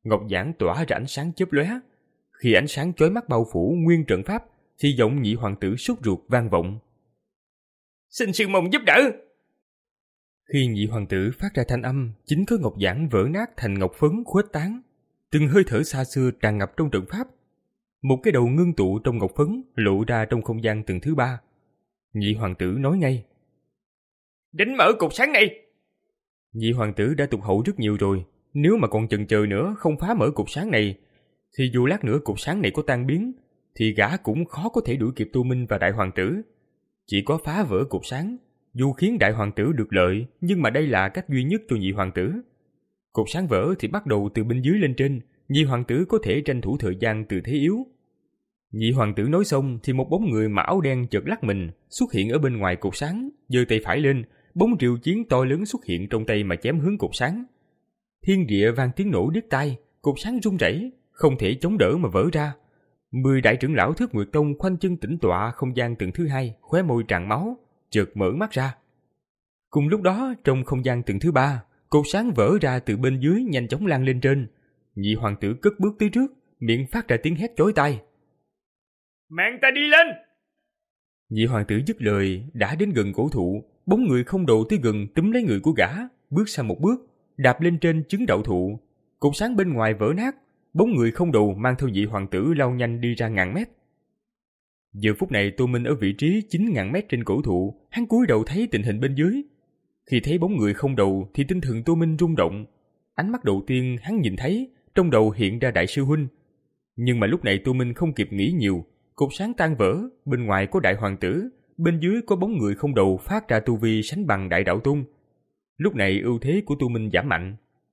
ngọc giản tỏa ra ánh sáng chớp lóe. Khi ánh sáng chói mắt bao phủ nguyên trận pháp, thì giọng nhị hoàng tử sốt ruột vang vọng. Xin sư môn giúp đỡ. Khi nhị hoàng tử phát ra thanh âm, chính có ngọc giản vỡ nát thành ngọc phấn khuếch tán. Từng hơi thở xa xưa tràn ngập trong trận pháp. Một cái đầu ngưng tụ trong ngọc phấn lộ ra trong không gian tầng thứ ba. Nhị hoàng tử nói ngay. Đánh mở cột sáng này. Nhị hoàng tử đã tụt hậu rất nhiều rồi. Nếu mà còn chần chờ nữa không phá mở cột sáng này, thì dù lát nữa cột sáng này có tan biến, thì gã cũng khó có thể đuổi kịp Tô Minh và đại hoàng tử. Chỉ có phá vỡ cột sáng, dù khiến đại hoàng tử được lợi, nhưng mà đây là cách duy nhất cho nhị hoàng tử. Cột sáng vỡ thì bắt đầu từ bên dưới lên trên, nhị hoàng tử có thể tranh thủ thời gian từ thế yếu. Nhị hoàng tử nói xong thì một bóng người mặc áo đen chợt lắc mình xuất hiện ở bên ngoài cột sáng, giơ tay phải lên, bóng rìu chiến to lớn xuất hiện trong tay mà chém hướng cột sáng. Thiên địa vang tiếng nổ điếc tai, cột sáng rung rẩy, không thể chống đỡ mà vỡ ra. Mười đại trưởng lão Thước Nguyệt Tông khoanh chân tĩnh tọa không gian tầng thứ hai, khóe môi tràn máu, chợt mở mắt ra. Cùng lúc đó, trong không gian tầng thứ ba, cột sáng vỡ ra từ bên dưới nhanh chóng lan lên trên. Nhị hoàng tử cất bước tới trước, miệng phát ra tiếng hét chói tai. Mang ta đi lên! Nhị hoàng tử dứt lời, đã đến gần cổ thụ, bóng người không đầu tới gần túm lấy người của gã, bước sang một bước, đạp lên trên trứng đậu thụ. Cột sáng bên ngoài vỡ nát, bóng người không đầu mang theo nhị hoàng tử lao nhanh đi ra ngàn mét. Giờ phút này Tô Minh ở vị trí chín ngàn mét trên cổ thụ, hắn cúi đầu thấy tình hình bên dưới. Khi thấy bóng người không đầu thì tinh thần Tô Minh rung động. Ánh mắt đầu tiên hắn nhìn thấy, trong đầu hiện ra đại sư huynh. Nhưng mà lúc này Tô Minh không kịp nghĩ nhiều, cột sáng tan vỡ, bên ngoài có đại hoàng tử, bên dưới có bóng người không đầu phát ra tu vi sánh bằng đại đạo tôn. Lúc này ưu thế của Tô Minh giảm mạnh.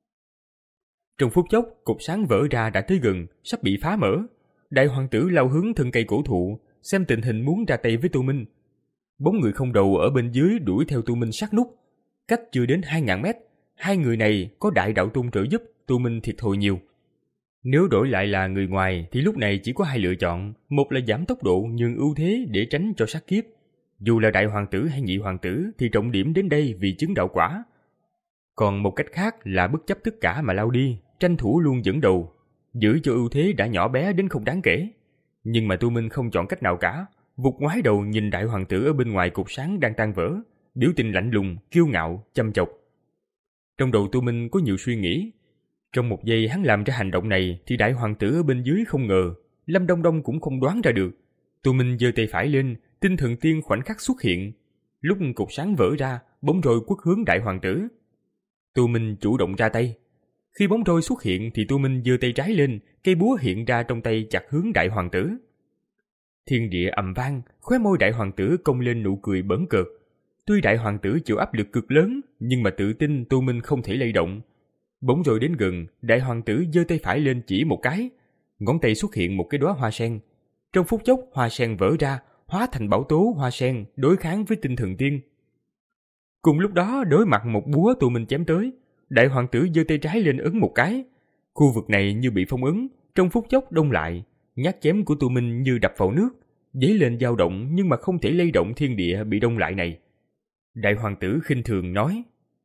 Trong phút chốc, cột sáng vỡ ra đã tới gần, sắp bị phá mở. Đại hoàng tử lao hướng thân cây cổ thụ, xem tình hình muốn ra tay với Tô Minh. Bóng người không đầu ở bên dưới đuổi theo Tô Minh sát nút. Cách chưa đến hai ngàn mét, hai người này có đại đạo tôn trợ giúp, Tô Minh thiệt thòi nhiều. Nếu đổi lại là người ngoài thì lúc này chỉ có hai lựa chọn, một là giảm tốc độ nhưng ưu thế để tránh cho sát kiếp. Dù là đại hoàng tử hay nhị hoàng tử thì trọng điểm đến đây vì chứng đạo quả. Còn một cách khác là bất chấp tất cả mà lao đi, tranh thủ luôn dẫn đầu, giữ cho ưu thế đã nhỏ bé đến không đáng kể. Nhưng mà Tô Minh không chọn cách nào cả, vụt ngoái đầu nhìn đại hoàng tử ở bên ngoài cột sáng đang tan vỡ, biểu tình lạnh lùng, kiêu ngạo, chăm chọc. Trong đầu Tô Minh có nhiều suy nghĩ. Trong một giây hắn làm ra hành động này thì đại hoàng tử ở bên dưới không ngờ, Lâm Đông Đông cũng không đoán ra được. Tô Minh giơ tay phải lên, tinh thần tiên khoảnh khắc xuất hiện. Lúc cột sáng vỡ ra, bóng roi quất hướng đại hoàng tử. Tô Minh chủ động ra tay. Khi bóng roi xuất hiện thì Tô Minh giơ tay trái lên, cây búa hiện ra trong tay chặt hướng đại hoàng tử. Thiên địa ầm vang, khóe môi đại hoàng tử cong lên nụ cười bỡn cợt. Tuy đại hoàng tử chịu áp lực cực lớn, nhưng mà tự tin Tô Minh không thể lay động. Bóng roi đến gần, đại hoàng tử giơ tay phải lên chỉ một cái, ngón tay xuất hiện một cái đóa hoa sen. Trong phút chốc, hoa sen vỡ ra, hóa thành bảo tố hoa sen đối kháng với tinh thần tiên. Cùng lúc đó, đối mặt một búa Tô Minh chém tới, đại hoàng tử giơ tay trái lên ấn một cái. Khu vực này như bị phong ấn, trong phút chốc đông lại, nhát chém của Tô Minh như đập vào nước, dấy lên dao động nhưng mà không thể lay động thiên địa bị đông lại này. Đại hoàng tử khinh thường nói: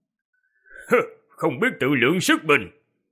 Không biết tự lượng sức mình.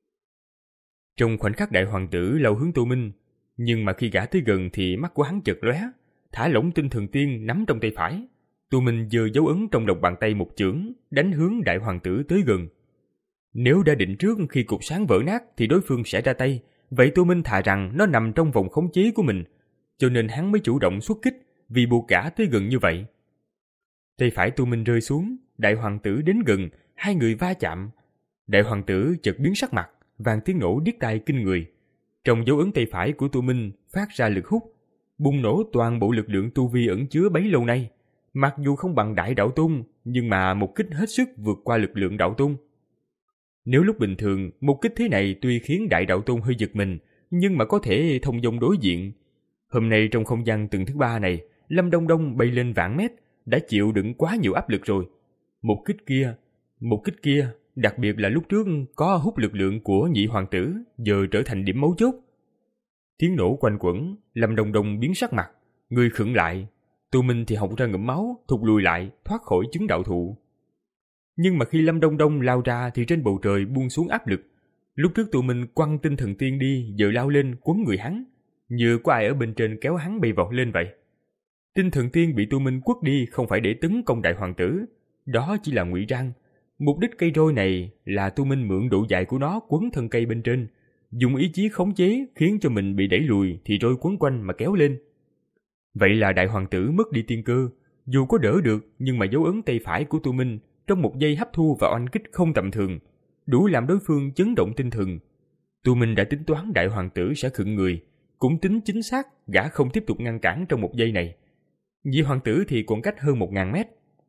Trong khoảnh khắc đại hoàng tử lao hướng Tô Minh, nhưng mà khi gã tới gần thì mắt của hắn chợt lóe, thả lỏng tinh thần tiên nắm trong tay phải. Tô Minh giơ dấu ấn trong lòng bàn tay một chưởng, đánh hướng đại hoàng tử tới gần. Nếu đã định trước khi cột sáng vỡ nát thì đối phương sẽ ra tay, vậy Tô Minh thà rằng nó nằm trong vòng khống chế của mình, cho nên hắn mới chủ động xuất kích, vì buộc gã tới gần như vậy. Tay phải Tô Minh rơi xuống, đại hoàng tử đến gần, hai người va chạm. Đại hoàng tử chợt biến sắc mặt, vang tiếng nổ điếc tai kinh người. Trong dấu ấn tay phải của Tô Minh phát ra lực hút, bùng nổ toàn bộ lực lượng tu vi ẩn chứa bấy lâu nay. Mặc dù không bằng đại đạo tôn, nhưng mà một kích hết sức vượt qua lực lượng đạo tôn. Nếu lúc bình thường, một kích thế này tuy khiến đại đạo tôn hơi giật mình, nhưng mà có thể thông dong đối diện. Hôm nay trong không gian tầng thứ ba này, Lâm Đông Đông bay lên vạn mét, đã chịu đựng quá nhiều áp lực rồi. Một kích kia, một kích kia, đặc biệt là lúc trước có hút lực lượng của nhị hoàng tử, giờ trở thành điểm mấu chốt. Tiếng nổ quanh quẩn, Lâm Đông Đông biến sắc mặt, người khựng lại. Tô Minh thì hộc ra ngụm máu, thụt lùi lại, thoát khỏi chứng đạo thụ. Nhưng mà khi Lâm Đông Đông lao ra thì trên bầu trời buông xuống áp lực. Lúc trước tụi mình quăng tinh thần tiên đi, giờ lao lên quấn người hắn, như có ai ở bên trên kéo hắn bay vọt lên vậy. Tinh thần tiên bị tụi mình quất đi không phải để tấn công đại hoàng tử, đó chỉ là ngụy trang. Mục đích cây roi này là tụi mình mượn độ dài của nó quấn thân cây bên trên, dùng ý chí khống chế khiến cho mình bị đẩy lùi thì roi quấn quanh mà kéo lên. Vậy là đại hoàng tử mất đi tiên cơ, dù có đỡ được nhưng mà dấu ấn tay phải của tụi mình trong một giây hấp thu và oanh kích không tầm thường, đủ làm đối phương chấn động tinh thần. Tụi mình đã tính toán đại hoàng tử sẽ khựng người, cũng tính chính xác gã không tiếp tục ngăn cản trong một giây này. Nhị hoàng tử thì còn cách hơn một ngàn mét.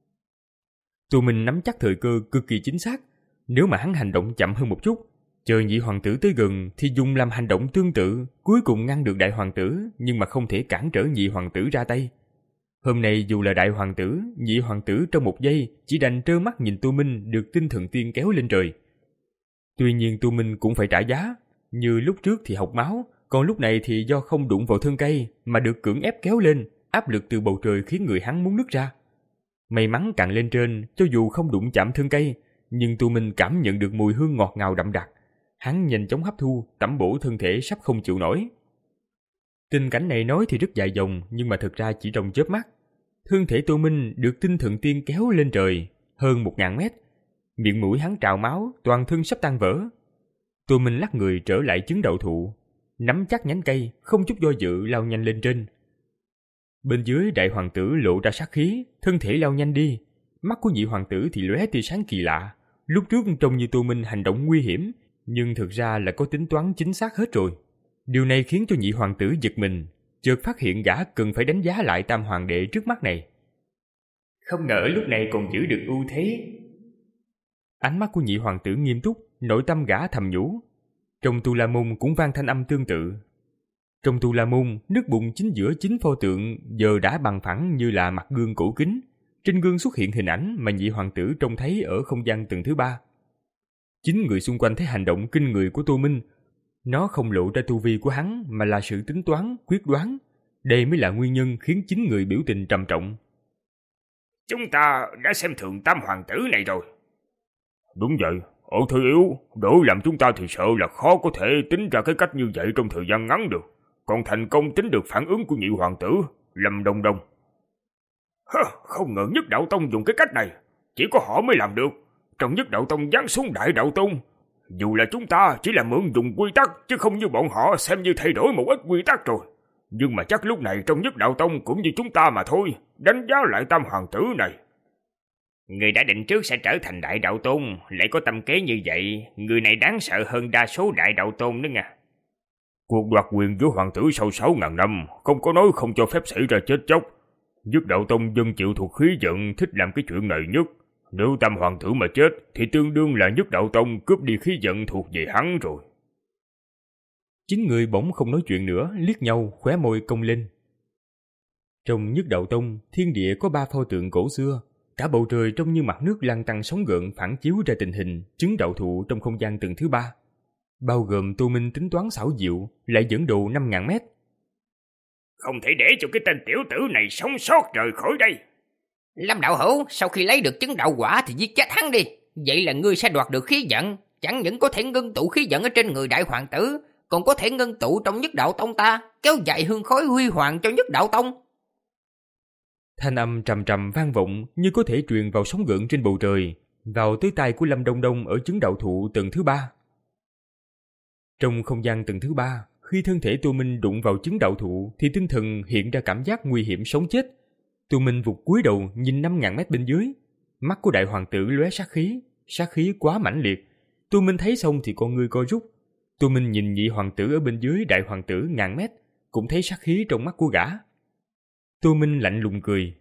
Tụi mình nắm chắc thời cơ cực kỳ chính xác, nếu mà hắn hành động chậm hơn một chút, chờ nhị hoàng tử tới gần thì dùng làm hành động tương tự, cuối cùng ngăn được đại hoàng tử nhưng mà không thể cản trở nhị hoàng tử ra tay. Hôm nay dù là đại hoàng tử, nhị hoàng tử trong một giây chỉ đành trơ mắt nhìn Tu Minh được tinh thần tiên kéo lên trời. Tuy nhiên Tu Minh cũng phải trả giá, như lúc trước thì học máu, còn lúc này thì do không đụng vào thân cây mà được cưỡng ép kéo lên, áp lực từ bầu trời khiến người hắn muốn nứt ra. May mắn càng lên trên, cho dù không đụng chạm thân cây, nhưng Tu Minh cảm nhận được mùi hương ngọt ngào đậm đặc. Hắn nhanh chóng hấp thu, tẩm bổ thân thể sắp không chịu nổi. Tình cảnh này nói thì rất dài dòng, nhưng mà thực ra chỉ trong chớp mắt. Thân thể Tu Minh được tinh thần tiên kéo lên trời, hơn một ngàn mét. Miệng mũi hắn trào máu, toàn thân sắp tan vỡ. Tu Minh lắc người trở lại trứng đậu thụ, nắm chắc nhánh cây, không chút do dự lao nhanh lên trên. Bên dưới đại hoàng tử lộ ra sát khí, thân thể lao nhanh đi. Mắt của nhị hoàng tử thì lóe tia sáng kỳ lạ. Lúc trước trông như Tu Minh hành động nguy hiểm, nhưng thực ra là có tính toán chính xác hết rồi. Điều này khiến cho nhị hoàng tử giật mình, chợt phát hiện gã cần phải đánh giá lại tam hoàng đệ trước mắt này. Không ngờ lúc này còn giữ được ưu thế. Ánh mắt của nhị hoàng tử nghiêm túc, nội tâm gã thầm nhủ. Trong Tu La Môn cũng vang thanh âm tương tự. Trong Tu La Môn, nước bùn chính giữa chính pho tượng giờ đã bằng phẳng như là mặt gương cổ kính. Trên gương xuất hiện hình ảnh mà nhị hoàng tử trông thấy ở không gian tầng thứ ba. Chính người xung quanh thấy hành động kinh người của Tô Minh. Nó không lộ ra tu vi của hắn mà là sự tính toán, quyết đoán. Đây mới là nguyên nhân khiến chính người biểu tình trầm trọng. Chúng ta đã xem thường tam hoàng tử này rồi. Đúng vậy, ở thế yếu, đổi làm chúng ta thì sợ là khó có thể tính ra cái cách như vậy trong thời gian ngắn được. Còn thành công tính được phản ứng của nhị hoàng tử, Lâm Đông Đông. Hơ, không ngờ Nhất Đạo Tông dùng cái cách này, chỉ có họ mới làm được. Trong Nhất Đạo Tông giáng xuống Đại Đạo Tông, dù là chúng ta chỉ là mượn dùng quy tắc, chứ không như bọn họ xem như thay đổi một ít quy tắc rồi. Nhưng mà chắc lúc này trong Nhất Đạo Tông cũng như chúng ta mà thôi, đánh giá lại tam hoàng tử này. Người đã định trước sẽ trở thành Đại Đạo Tôn, lại có tâm kế như vậy, người này đáng sợ hơn đa số Đại Đạo Tôn nữa nha. Cuộc đoạt quyền giữa hoàng tử sau sáu ngàn năm, không có nói không cho phép xảy ra chết chóc. Nhất Đạo Tông dân chịu thuộc khí giận, thích làm cái chuyện này nhất. Nếu tam hoàng tử mà chết, thì tương đương là Nhất Đạo Tông cướp đi khí giận thuộc về hắn rồi. Chính người bỗng không nói chuyện nữa, liếc nhau, khóe môi cong lên. Trong Nhất Đạo Tông, thiên địa có ba pho tượng cổ xưa. Cả bầu trời trông như mặt nước lăn tăn sóng gợn phản chiếu ra tình hình trứng đạo thụ trong không gian tầng thứ ba. Bao gồm Tô Minh tính toán xảo diệu, lại dẫn độ năm ngàn mét. Không thể để cho cái tên tiểu tử này sống sót rời khỏi đây. Lâm đạo hữu, sau khi lấy được trứng đạo quả thì giết chết hắn đi. Vậy là ngươi sẽ đoạt được khí vận. Chẳng những có thể ngưng tụ khí vận ở trên người đại hoàng tử, còn có thể ngưng tụ trong Nhất Đạo Tông ta, kéo dài hương khói huy hoàng cho Nhất Đạo Tông. Thanh âm trầm trầm vang vọng như có thể truyền vào sóng gợn trên bầu trời, vào tới tai của Lâm Đông Đông ở trứng đạo thụ tầng thứ ba. Trong không gian tầng thứ ba, khi thân thể Tô Minh đụng vào trứng đạo thụ thì tinh thần hiện ra cảm giác nguy hiểm sống chết. Tô Minh vụt cúi đầu nhìn năm ngàn mét bên dưới, mắt của đại hoàng tử lóe sát khí, sát khí quá mãnh liệt. Tô Minh thấy xong thì con ngươi co rút. Tô Minh nhìn nhị hoàng tử ở bên dưới đại hoàng tử ngàn mét, cũng thấy sát khí trong mắt của gã. Tô Minh lạnh lùng cười.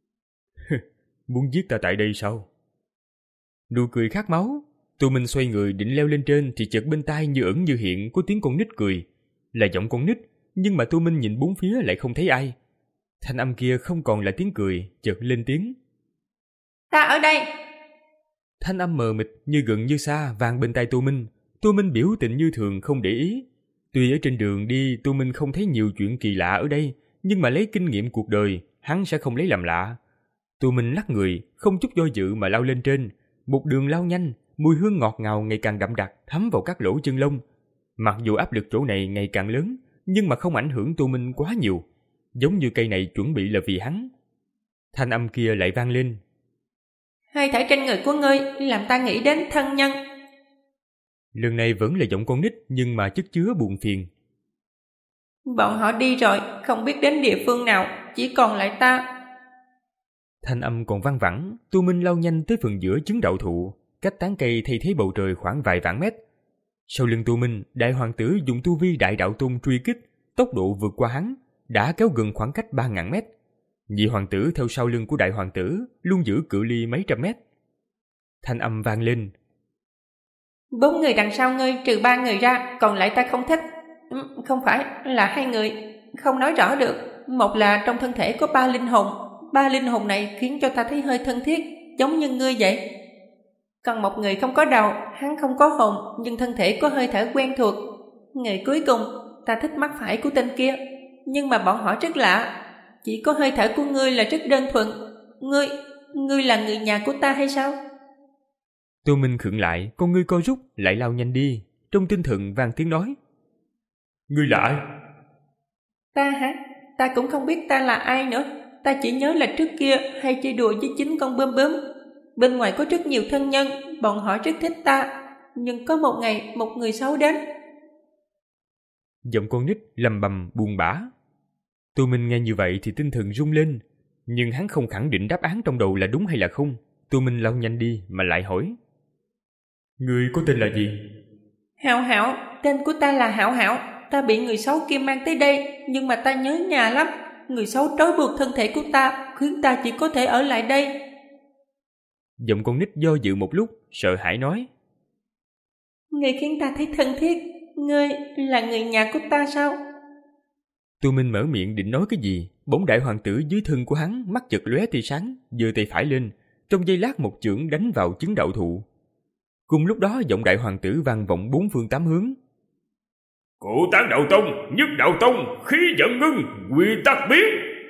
Muốn giết ta tại đây sao? Nụ cười khát máu. Tô Minh xoay người định leo lên trên thì chợt bên tai như ẩn như hiện có tiếng con nít cười. Là giọng con nít, nhưng mà Tô Minh nhìn bốn phía lại không thấy ai. Thanh âm kia không còn là tiếng cười, chợt lên tiếng. Ta ở đây. Thanh âm mờ mịt như gần như xa vang bên tai Tô Minh. Tô Minh biểu tình như thường không để ý. Tuy ở trên đường đi Tô Minh không thấy nhiều chuyện kỳ lạ ở đây, nhưng mà lấy kinh nghiệm cuộc đời, hắn sẽ không lấy làm lạ. Tô Minh lắc người, không chút do dự mà lao lên trên, một đường lao nhanh, mùi hương ngọt ngào ngày càng đậm đặc thấm vào các lỗ chân lông. Mặc dù áp lực chỗ này ngày càng lớn, nhưng mà không ảnh hưởng Tô Minh quá nhiều, giống như cây này chuẩn bị là vì hắn. Thanh âm kia lại vang lên. Hơi thở trên người của ngươi làm ta nghĩ đến thân nhân. Lần này vẫn là giọng con nít nhưng mà chất chứa buồn phiền. Bọn họ đi rồi, không biết đến địa phương nào, chỉ còn lại ta. Thanh âm còn văng vẳng, Tô Minh lao nhanh tới phần giữa chứng đậu thụ, cách tán cây thay thế bầu trời khoảng vài vạn mét. Sau lưng Tô Minh, đại hoàng tử dùng tu vi đại đạo tôn truy kích, tốc độ vượt qua hắn, đã kéo gần khoảng cách ba ngàn mét. Nhị hoàng tử theo sau lưng của đại hoàng tử, luôn giữ cự ly mấy trăm mét. Thanh âm vang lên. Bốn người đằng sau ngươi trừ ba người ra, còn lại ta không thích. Không phải là hai người, không nói rõ được. Một là trong thân thể có ba linh hồn, ba linh hồn này khiến cho ta thấy hơi thân thiết, giống như ngươi vậy. Còn một người không có đầu, hắn không có hồn, nhưng thân thể có hơi thở quen thuộc. Người cuối cùng, ta thích mắt phải của tên kia, nhưng mà bọn họ rất lạ. Chỉ có hơi thở của ngươi là rất đơn thuần. Ngươi, ngươi là người nhà của ta hay sao? Tô Minh khựng lại, con ngươi co rút, lại lao nhanh đi. Trong tinh thần vang tiếng nói. Ngươi là ai? Ta hả? Ta cũng không biết ta là ai nữa. Ta chỉ nhớ là trước kia hay chơi đùa với chính con bướm bướm. Bên ngoài có rất nhiều thân nhân, bọn họ rất thích ta. Nhưng có một ngày, một người xấu đến. Giọng con nít lầm bầm buồn bã. Tô Minh nghe như vậy thì tinh thần rung lên, nhưng hắn không khẳng định đáp án trong đầu là đúng hay là không. Tô Minh lao nhanh đi mà lại hỏi. Ngươi có tên là gì? Hảo Hảo, tên của ta là Hảo Hảo. Ta bị người xấu kia mang tới đây, nhưng mà ta nhớ nhà lắm. Người xấu trói buộc thân thể của ta, khiến ta chỉ có thể ở lại đây. Giọng con nít do dự một lúc, sợ hãi nói. Ngươi khiến ta thấy thân thiết. Ngươi là người nhà của ta sao? Tô Minh mở miệng định nói cái gì, bỗng đại hoàng tử dưới thân của hắn mắt chợt lóe tia sáng, giơ tay phải lên, trong giây lát một chưởng đánh vào chứng đậu thụ. Cùng lúc đó giọng đại hoàng tử vang vọng bốn phương tám hướng. Cụ tán đạo tông, nhất đạo tông, khí vận ngưng, quy tắc biến.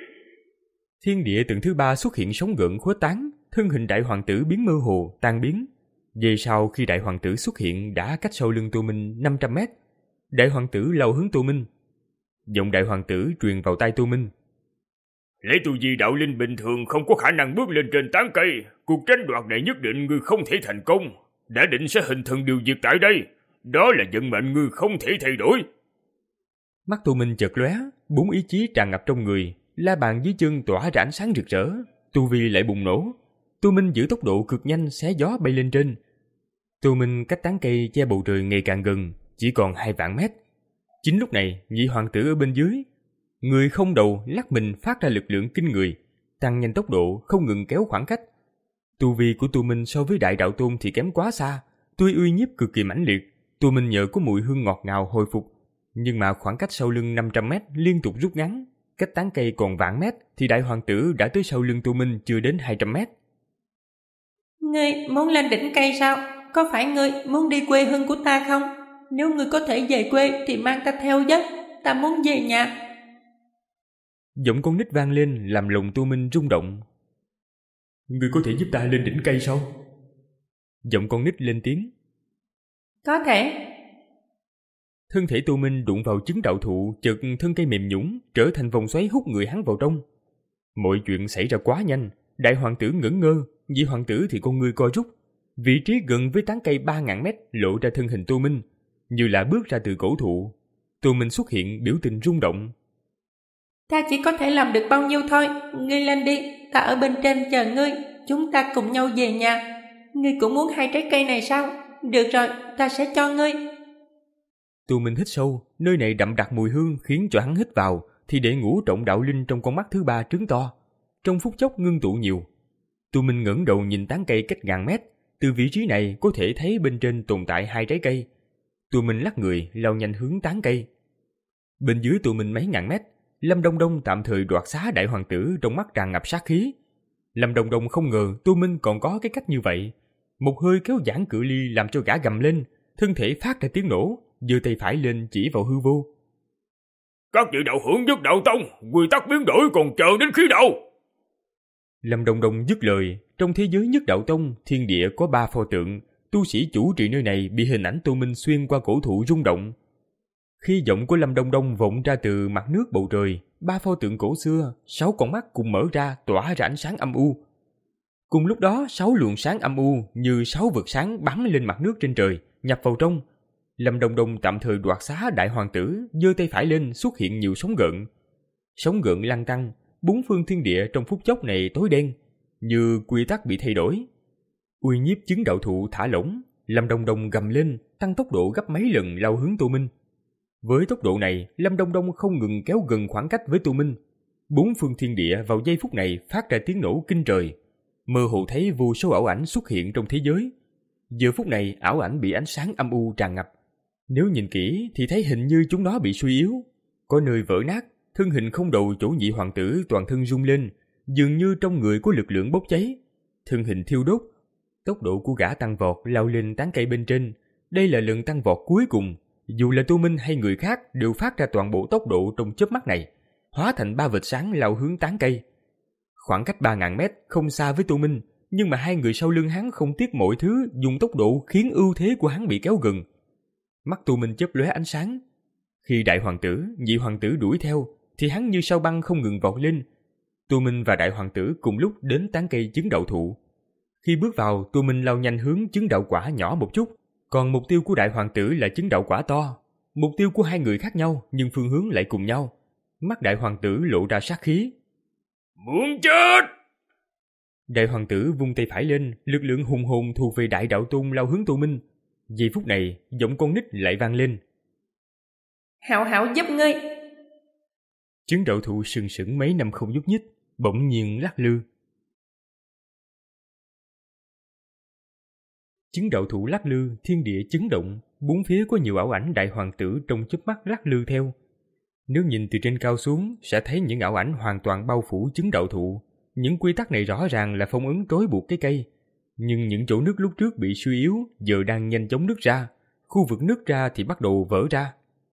Thiên địa tầng thứ ba xuất hiện sóng gợn khuếch tán, thân hình đại hoàng tử biến mơ hồ, tan biến. Về sau khi đại hoàng tử xuất hiện đã cách sau lưng Tô Minh năm trăm mét. Đại hoàng tử lao hướng Tô Minh. Giọng đại hoàng tử truyền vào tai Tô Minh. Lấy tu vi đạo linh bình thường không có khả năng bước lên trên tán cây. Cuộc tranh đoạt này nhất định ngươi không thể thành công. Đã định sẽ hình thần điều diệt tại đây. Đó là vận mệnh ngươi không thể thay đổi. Mắt Tô Minh chợt lóe, bốn ý chí tràn ngập trong người, la bàn dưới chân tỏa ra ánh sáng rực rỡ, tu vi lại bùng nổ. Tô Minh giữ tốc độ cực nhanh xé gió bay lên trên. Tô Minh cách tán cây che bầu trời ngày càng gần, chỉ còn hai vạn mét. Chính lúc này, nhị hoàng tử ở bên dưới, người không đầu lắc mình phát ra lực lượng kinh người, tăng nhanh tốc độ, không ngừng kéo khoảng cách. Tu vi của Tô Minh so với đại đạo tôn thì kém quá xa, tuy uy nhiếp cực kỳ mãnh liệt, Tô Minh nhờ có mùi hương ngọt ngào hồi phục, nhưng mà khoảng cách sau lưng năm trăm mét liên tục rút ngắn, cách tán cây còn vạn mét thì đại hoàng tử đã tới sau lưng Tô Minh chưa đến hai trăm mét. Ngươi muốn lên đỉnh cây sao? Có phải ngươi muốn đi quê hương của ta không? Nếu ngươi có thể về quê thì mang ta theo với, ta muốn về nhà. Giọng con nít vang lên làm lòng Tô Minh rung động. Ngươi có thể giúp ta lên đỉnh cây sao? Giọng con nít lên tiếng. Có thể. Thân thể Tô Minh đụng vào chứng đạo thụ, chợt thân cây mềm nhũn trở thành vòng xoáy hút người hắn vào trong. Mọi chuyện xảy ra quá nhanh, đại hoàng tử ngẩn ngơ, nhị hoàng tử thì con ngươi co rút. Vị trí gần với tán cây ba ngàn mét lộ ra thân hình Tô Minh, như là bước ra từ cổ thụ. Tô Minh xuất hiện biểu tình rung động. Ta chỉ có thể làm được bao nhiêu thôi, ngươi lên đi, ta ở bên trên chờ ngươi, chúng ta cùng nhau về nhà. Ngươi cũng muốn hai trái cây này sao? Được rồi, ta sẽ cho ngươi. Tô Minh hít sâu, nơi này đậm đặc mùi hương khiến cho hắn hít vào, thì để ngũ trọng đạo linh trong con mắt thứ ba trứng to. Trong phút chốc ngưng tụ nhiều. Tô Minh ngẩng đầu nhìn tán cây cách ngàn mét, từ vị trí này có thể thấy bên trên tồn tại hai trái cây. Tô Minh lắc người lao nhanh hướng tán cây. Bên dưới Tô Minh mấy ngàn mét, Lâm Đông Đông tạm thời đoạt xá đại hoàng tử trong mắt tràn ngập sát khí. Lâm Đông Đông không ngờ Tô Minh còn có cái cách như vậy. Một hơi kéo giãn cự ly làm cho gã gầm lên, thân thể phát ra tiếng nổ, giơ tay phải lên chỉ vào hư vô. Các vị đạo hữu nhất đạo tông, quy tắc biến đổi còn chờ đến khi nào? Lâm Đông Đông dứt lời, trong thế giới nhất đạo tông, thiên địa có ba pho tượng, tu sĩ chủ trì nơi này bị hình ảnh Tô Minh xuyên qua cổ thụ rung động. Khi giọng của Lâm Đông Đông vọng ra từ mặt nước bầu trời, ba pho tượng cổ xưa, sáu con mắt cùng mở ra tỏa ra ánh sáng âm u. Cùng lúc đó, sáu luồng sáng âm u như sáu vực sáng bắn lên mặt nước trên trời, nhập vào trong. Lâm Đông Đông tạm thời đoạt xá đại hoàng tử, giơ tay phải lên xuất hiện nhiều sóng gợn. Sóng gợn lăn tăng, bốn phương thiên địa trong phút chốc này tối đen, như quy tắc bị thay đổi. Uy nhiếp chứng đạo thụ thả lỏng, Lâm Đông Đông gầm lên, tăng tốc độ gấp mấy lần lao hướng Tô Minh. Với tốc độ này, Lâm Đông Đông không ngừng kéo gần khoảng cách với Tô Minh. Bốn phương thiên địa vào giây phút này phát ra tiếng nổ kinh trời. Mơ hồ thấy vô số ảo ảnh xuất hiện trong thế giới. Giờ phút này ảo ảnh bị ánh sáng âm u tràn ngập. Nếu nhìn kỹ thì thấy hình như chúng nó bị suy yếu. Có nơi vỡ nát, thân hình không đầu chỗ nhị hoàng tử toàn thân rung lên, dường như trong người có lực lượng bốc cháy. Thân hình thiêu đốt. Tốc độ của gã tăng vọt lao lên tán cây bên trên. Đây là lần tăng vọt cuối cùng. Dù là Tô Minh hay người khác đều phát ra toàn bộ tốc độ trong chớp mắt này, hóa thành ba vệt sáng lao hướng tán cây. Khoảng cách ba ngàn mét không xa với Tô Minh, nhưng mà hai người sau lưng hắn không tiếc mọi thứ dùng tốc độ khiến ưu thế của hắn bị kéo gần. Mắt Tô Minh chớp lóe ánh sáng. Khi đại hoàng tử, nhị hoàng tử đuổi theo, thì hắn như sao băng không ngừng vọt lên. Tô Minh và đại hoàng tử cùng lúc đến tán cây chứng đậu thụ. Khi bước vào, Tô Minh lao nhanh hướng chứng đậu quả nhỏ một chút, còn mục tiêu của đại hoàng tử là chứng đậu quả to. Mục tiêu của hai người khác nhau, nhưng phương hướng lại cùng nhau. Mắt đại hoàng tử lộ ra sát khí. Muốn chết! Đại hoàng tử vung tay phải lên, lực lượng hùng hồn thuộc về đại đạo tôn lao hướng Tô Minh. Giây phút này, giọng con nít lại vang lên. Hảo hảo giúp ngươi. Chứng đậu thụ sừng sững mấy năm không nhúc nhích, bỗng nhiên lắc lư. Chứng đậu thụ lắc lư, thiên địa chấn động, bốn phía có nhiều ảo ảnh đại hoàng tử trong chớp mắt lắc lư theo. Nếu nhìn từ trên cao xuống, sẽ thấy những ảo ảnh hoàn toàn bao phủ chứng đậu thụ. Những quy tắc này rõ ràng là phong ấn trói buộc cái cây. Nhưng những chỗ nứt lúc trước bị suy yếu, giờ đang nhanh chóng nứt ra. Khu vực nứt ra thì bắt đầu vỡ ra.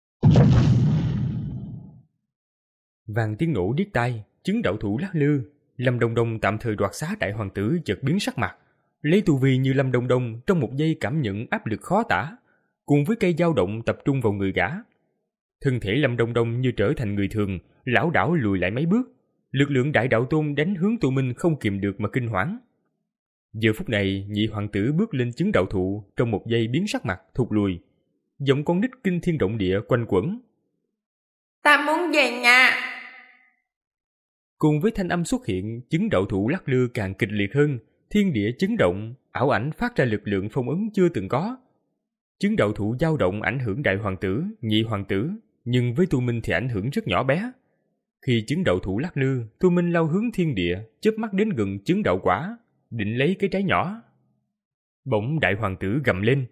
Vang tiếng nổ điếc tai, chứng đậu thụ lắc lư. Lâm Đông Đông tạm thời đoạt xá đại hoàng tử chợt biến sắc mặt. Lấy tu vi như Lâm Đông Đông trong một giây cảm nhận áp lực khó tả, cùng với cây dao động tập trung vào người gã. Thân thể Lâm Đông Đông như trở thành người thường, lảo đảo lùi lại mấy bước. Lực lượng đại đạo tôn đánh hướng Tô Minh không kìm được mà kinh hoảng. Giờ phút này, nhị hoàng tử bước lên chứng đạo thụ, trong một giây biến sắc mặt, thụt lùi. Giọng con nít kinh thiên động địa quanh quẩn. Ta muốn về nhà. Cùng với thanh âm xuất hiện, chứng đạo thụ lắc lư càng kịch liệt hơn, thiên địa chấn động, ảo ảnh phát ra lực lượng phong ấn chưa từng có. Chứng đạo thụ dao động ảnh hưởng đại hoàng tử, nhị hoàng tử, nhưng với Tô Minh thì ảnh hưởng rất nhỏ bé. Khi chứng đạo thụ lắc lư, Tô Minh lao hướng thiên địa, chớp mắt đến gần chứng đạo quả, định lấy cái trái nhỏ. Bỗng đại hoàng tử gầm lên.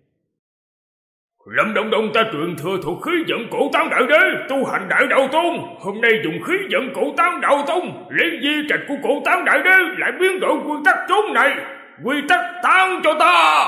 Lâm Đông Đông ta truyền thừa thuộc khí vận cổ tán đại đế, tu hành đại đạo tôn. Hôm nay dùng khí vận cổ tán đạo tôn, lấy di trạch của cổ tán đại đế lại biến đổi quy tắc chốn này. Quy tắc tan cho ta!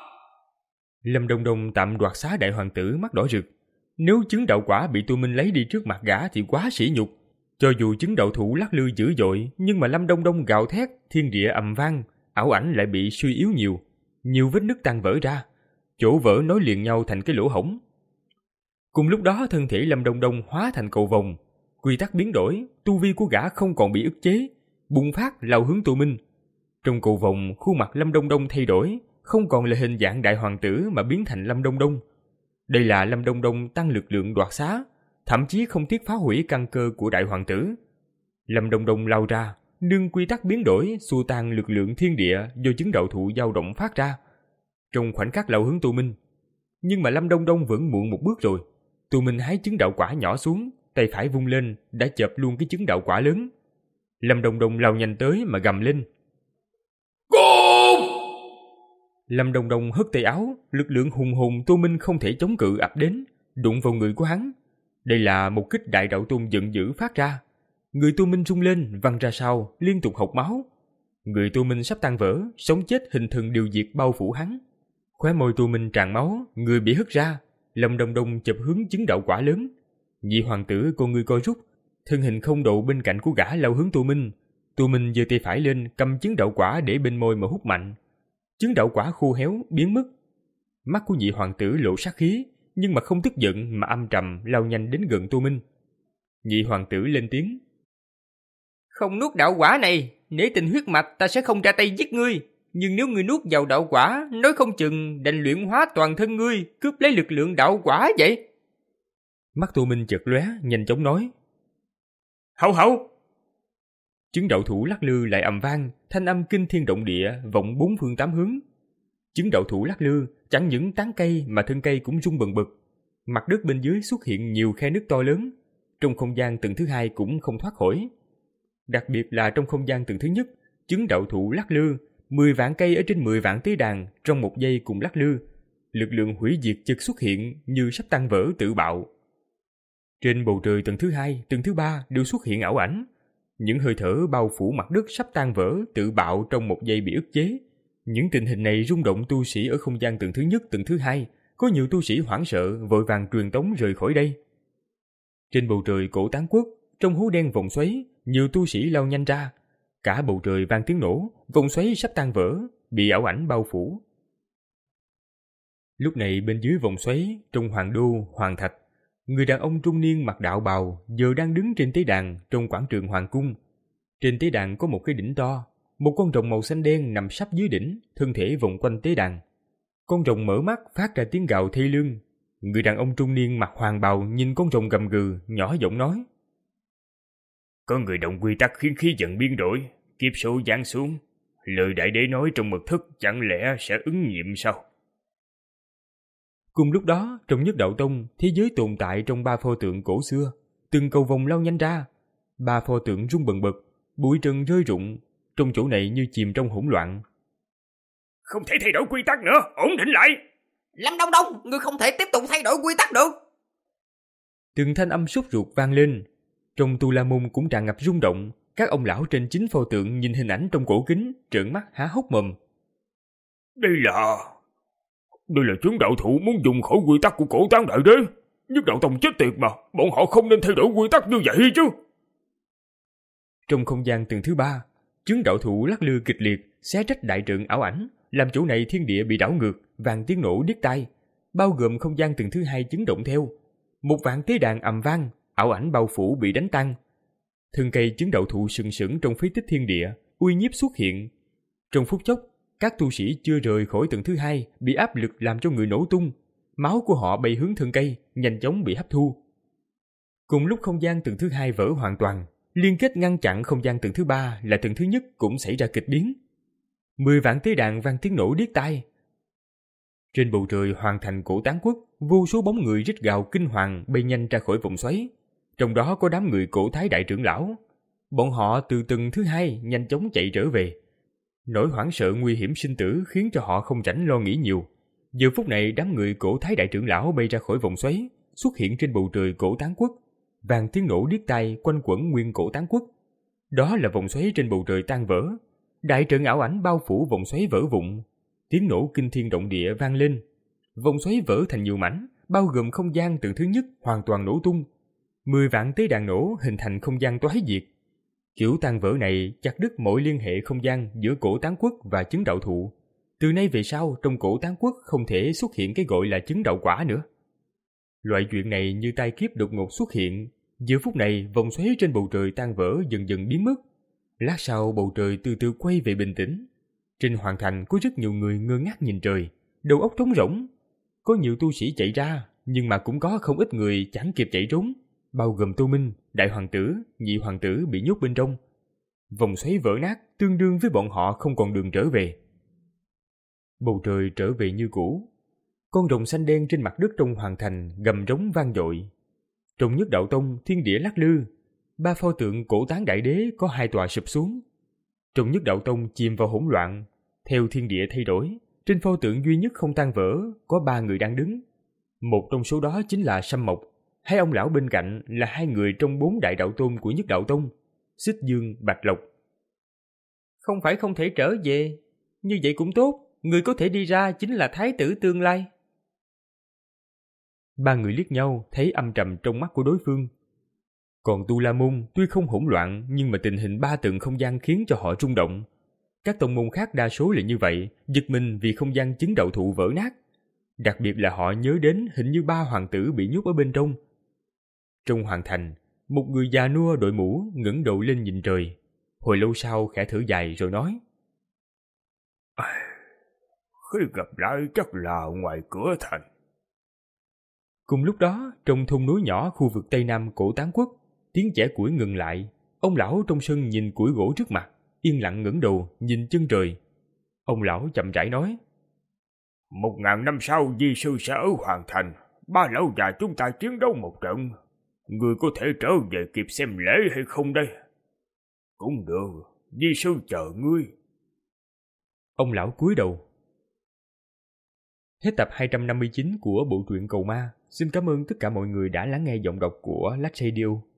Lâm Đông Đông tạm đoạt xá đại hoàng tử mắt đỏ rực. Nếu chứng đạo quả bị Tô Minh lấy đi trước mặt gã thì quá sỉ nhục. Cho dù chứng đạo thụ lắc lư dữ dội, nhưng mà Lâm Đông Đông gào thét, thiên địa ầm vang, ảo ảnh lại bị suy yếu nhiều. Nhiều vết nứt tan vỡ ra, chỗ vỡ nối liền nhau thành cái lỗ hổng. Cùng lúc đó thân thể Lâm Đông Đông hóa thành cầu vồng, quy tắc biến đổi, tu vi của gã không còn bị ức chế, bùng phát lao hướng Tô Minh. Trong cầu vồng, khuôn mặt Lâm Đông Đông thay đổi, không còn là hình dạng đại hoàng tử mà biến thành Lâm Đông Đông. Đây là Lâm Đông Đông tăng lực lượng đoạt xá, thậm chí không tiếc phá hủy căn cơ của đại hoàng tử. Lâm Đông Đông lao ra, nương quy tắc biến đổi, xua tan lực lượng thiên địa do chứng đạo thụ dao động phát ra. Trong khoảnh khắc lao hướng Tô Minh. Nhưng mà Lâm Đông Đông vẫn muộn một bước rồi. Tô Minh hái chứng đạo quả nhỏ xuống, tay phải vung lên, đã chộp luôn cái chứng đạo quả lớn. Lâm Đông Đông lao nhanh tới mà gầm lên. Cút! Lâm Đông Đông hất tay áo, lực lượng hùng hồn Tô Minh không thể chống cự ập đến, đụng vào người của hắn. Đây là một kích đại đạo tôn giận dữ phát ra. Người Tô Minh rung lên, văng ra sau, liên tục hộc máu. Người Tô Minh sắp tan vỡ, sống chết hình thần điều diệt bao phủ hắn. Khóe môi Tô Minh tràn máu, người bị hất ra. Lâm Đông Đông chụp hướng chứng đạo quả lớn. Nhị hoàng tử con người co rút, thân hình không độ bên cạnh của gã lao hướng Tô Minh. Tô Minh giơ tay phải lên, cầm chứng đạo quả để bên môi mà hút mạnh. Chứng đạo quả khô héo, biến mất. Mắt của nhị hoàng tử lộ sát khí, nhưng mà không tức giận mà âm trầm lao nhanh đến gần Tô Minh. Nhị hoàng tử lên tiếng. Không nuốt đạo quả này, nể tình huyết mạch ta sẽ không ra tay giết ngươi. Nhưng nếu ngươi nuốt vào đạo quả, nói không chừng đành luyện hóa toàn thân ngươi, cướp lấy lực lượng đạo quả vậy. Mắt Tô Minh chợt lóe, nhanh chóng nói. Hậu hậu! Chứng đậu thủ lắc lư lại ầm vang, thanh âm kinh thiên động địa vọng bốn phương tám hướng. Chứng đậu thủ lắc lư chẳng những tán cây mà thân cây cũng rung bần bật. Mặt đất bên dưới xuất hiện nhiều khe nứt to lớn, trong không gian tầng thứ hai cũng không thoát khỏi. Đặc biệt là trong không gian tầng thứ nhất, chứng đậu thủ lắc lư, mười vạn cây ở trên mười vạn tế đàn trong một giây cùng lắc lư. Lực lượng hủy diệt chợt xuất hiện như sắp tan vỡ tự bạo. Trên bầu trời tầng thứ hai, tầng thứ ba đều xuất hiện ảo ảnh. Những hơi thở bao phủ mặt đất sắp tan vỡ tự bạo trong một giây bị ức chế. Những tình hình này rung động tu sĩ ở không gian tầng thứ nhất, tầng thứ hai. Có nhiều tu sĩ hoảng sợ vội vàng truyền tống rời khỏi đây. Trên bầu trời cổ Tán Quốc, trong hố đen vòng xoáy, nhiều tu sĩ lao nhanh ra. Cả bầu trời vang tiếng nổ, vòng xoáy sắp tan vỡ, bị ảo ảnh bao phủ. Lúc này bên dưới vòng xoáy, trong hoàng đô, hoàng thạch, người đàn ông trung niên mặc đạo bào giờ đang đứng trên tế đàn trong quảng trường hoàng cung. Trên tế đàn có một cái đỉnh to, một con rồng màu xanh đen nằm sắp dưới đỉnh, thân thể vòng quanh tế đàn. Con rồng mở mắt phát ra tiếng gào thê lương. Người đàn ông trung niên mặc hoàng bào nhìn con rồng gầm gừ, nhỏ giọng nói. Có người động quy tắc khiến khí vận biến đổi, kiếp số giáng xuống. Lời đại đế nói trong mật thất chẳng lẽ sẽ ứng nghiệm sao? Cùng lúc đó, trong Nhất Đạo Tông, thế giới tồn tại trong ba pho tượng cổ xưa, từng cầu vòng lao nhanh ra. Ba pho tượng rung bần bật, bụi trần rơi rụng, trong chỗ này như chìm trong hỗn loạn. Không thể thay đổi quy tắc nữa, ổn định lại. Lâm Đông Đông, ngươi không thể tiếp tục thay đổi quy tắc được. Từng thanh âm sốt ruột vang lên. Trong Tu La Môn cũng tràn ngập rung động. Các ông lão trên chính pho tượng nhìn hình ảnh trong cổ kính, trợn mắt há hốc mồm. Đây là... Đây là chứng đạo thủ muốn dùng khỏi quy tắc của cổ tán đại đế. Nhất Đạo Tông chết tiệt mà, bọn họ không nên thay đổi quy tắc như vậy chứ. Trong không gian tầng thứ ba, chứng đạo thủ lắc lư kịch liệt, xé rách đại trận ảo ảnh, làm chỗ này thiên địa bị đảo ngược, vang tiếng nổ điếc tai, bao gồm không gian tầng thứ hai chấn động theo. Một vạn tế đàn ầm vang, ảo ảnh bao phủ bị đánh tan. Thân cây chứng đạo thụ sừng sững trong phế tích thiên địa, uy nhiếp xuất hiện. Trong phút chốc, các tu sĩ chưa rời khỏi tầng thứ hai bị áp lực làm cho người nổ tung, máu của họ bay hướng thân cây, nhanh chóng bị hấp thu. Cùng lúc không gian tầng thứ hai vỡ hoàn toàn, liên kết ngăn chặn không gian tầng thứ ba là tầng thứ nhất cũng xảy ra kịch biến. Mười vạn tế đàn vang tiếng nổ điếc tai. Trên bầu trời hoàng thành cổ Tán Quốc, vô số bóng người rít gào kinh hoàng bay nhanh ra khỏi vòng xoáy. Trong đó có đám người cổ thái đại trưởng lão. Bọn họ từ tầng thứ hai nhanh chóng chạy trở về. Nỗi hoảng sợ nguy hiểm sinh tử khiến cho họ không rảnh lo nghĩ nhiều. Giờ phút này đám người cổ thái đại trưởng lão bay ra khỏi vòng xoáy, xuất hiện trên bầu trời cổ Tán Quốc. Vang tiếng nổ điếc tai quanh quẩn nguyên cổ Tán Quốc. Đó là vòng xoáy trên bầu trời tan vỡ. Đại trận ảo ảnh bao phủ vòng xoáy vỡ vụn. Tiếng nổ kinh thiên động địa vang lên. Vòng xoáy vỡ thành nhiều mảnh, bao gồm không gian tầng thứ nhất hoàn toàn nổ tung. Mười vạn tế đàn nổ hình thành không gian toái diệt. Kiểu tan vỡ này chặt đứt mọi liên hệ không gian giữa cổ Tán Quốc và chứng đạo thụ. Từ nay về sau, trong cổ Tán Quốc không thể xuất hiện cái gọi là chứng đạo quả nữa. Loại chuyện này như tai kiếp đột ngột xuất hiện. Giờ phút này, vòng xoáy trên bầu trời tan vỡ dần dần biến mất. Lát sau, bầu trời từ từ quay về bình tĩnh. Trên hoàng thành có rất nhiều người ngơ ngác nhìn trời, đầu óc trống rỗng. Có nhiều tu sĩ chạy ra, nhưng mà cũng có không ít người chẳng kịp chạy trốn, bao gồm Tô Minh, đại hoàng tử, nhị hoàng tử bị nhốt bên trong. Vòng xoáy vỡ nát tương đương với bọn họ không còn đường trở về. Bầu trời trở về như cũ. Con rồng xanh đen trên mặt đất trong hoàng thành gầm rống vang dội. Trong Nhất Đạo Tông, thiên địa lắc lư. Ba pho tượng cổ tán đại đế có hai tòa sụp xuống. Trong Nhất Đạo Tông chìm vào hỗn loạn. Theo thiên địa thay đổi, trên pho tượng duy nhất không tan vỡ có ba người đang đứng. Một trong số đó chính là Sâm Mộc. Hai ông lão bên cạnh là hai người trong bốn đại đạo tôn của Nhất Đạo Tông, Xích Dương, Bạch Lộc. Không phải không thể trở về, như vậy cũng tốt, người có thể đi ra chính là thái tử tương lai. Ba người liếc nhau thấy âm trầm trong mắt của đối phương. Còn Tu La Môn tuy không hỗn loạn nhưng mà tình hình ba tầng không gian khiến cho họ rung động. Các tông môn khác đa số là như vậy, giật mình vì không gian chứng đạo thụ vỡ nát. Đặc biệt là họ nhớ đến hình như ba hoàng tử bị nhốt ở bên trong. Trong hoàng thành, một người già nua đội mũ ngẩng đầu lên nhìn trời. Hồi lâu sau khẽ thở dài rồi nói: Khi gặp lại chắc là ngoài cửa thành. Cùng lúc đó, trong thung núi nhỏ khu vực Tây Nam cổ Tán Quốc, tiếng chẻ củi ngừng lại. Ông lão trong sân nhìn củi gỗ trước mặt, yên lặng ngẩng đầu nhìn chân trời. Ông lão chậm rãi nói: Một ngàn năm sau di sư sẽ ở hoàng thành. Ba lão già chúng ta chiến đấu một trận. Người có thể trở về kịp xem lễ hay không đây? Cũng được, di sư chờ ngươi. Ông lão cúi đầu. Hết tập hai trăm năm mươi chín của bộ truyện Cầu Ma. Xin cảm ơn tất cả mọi người đã lắng nghe giọng đọc của Lắc Radio.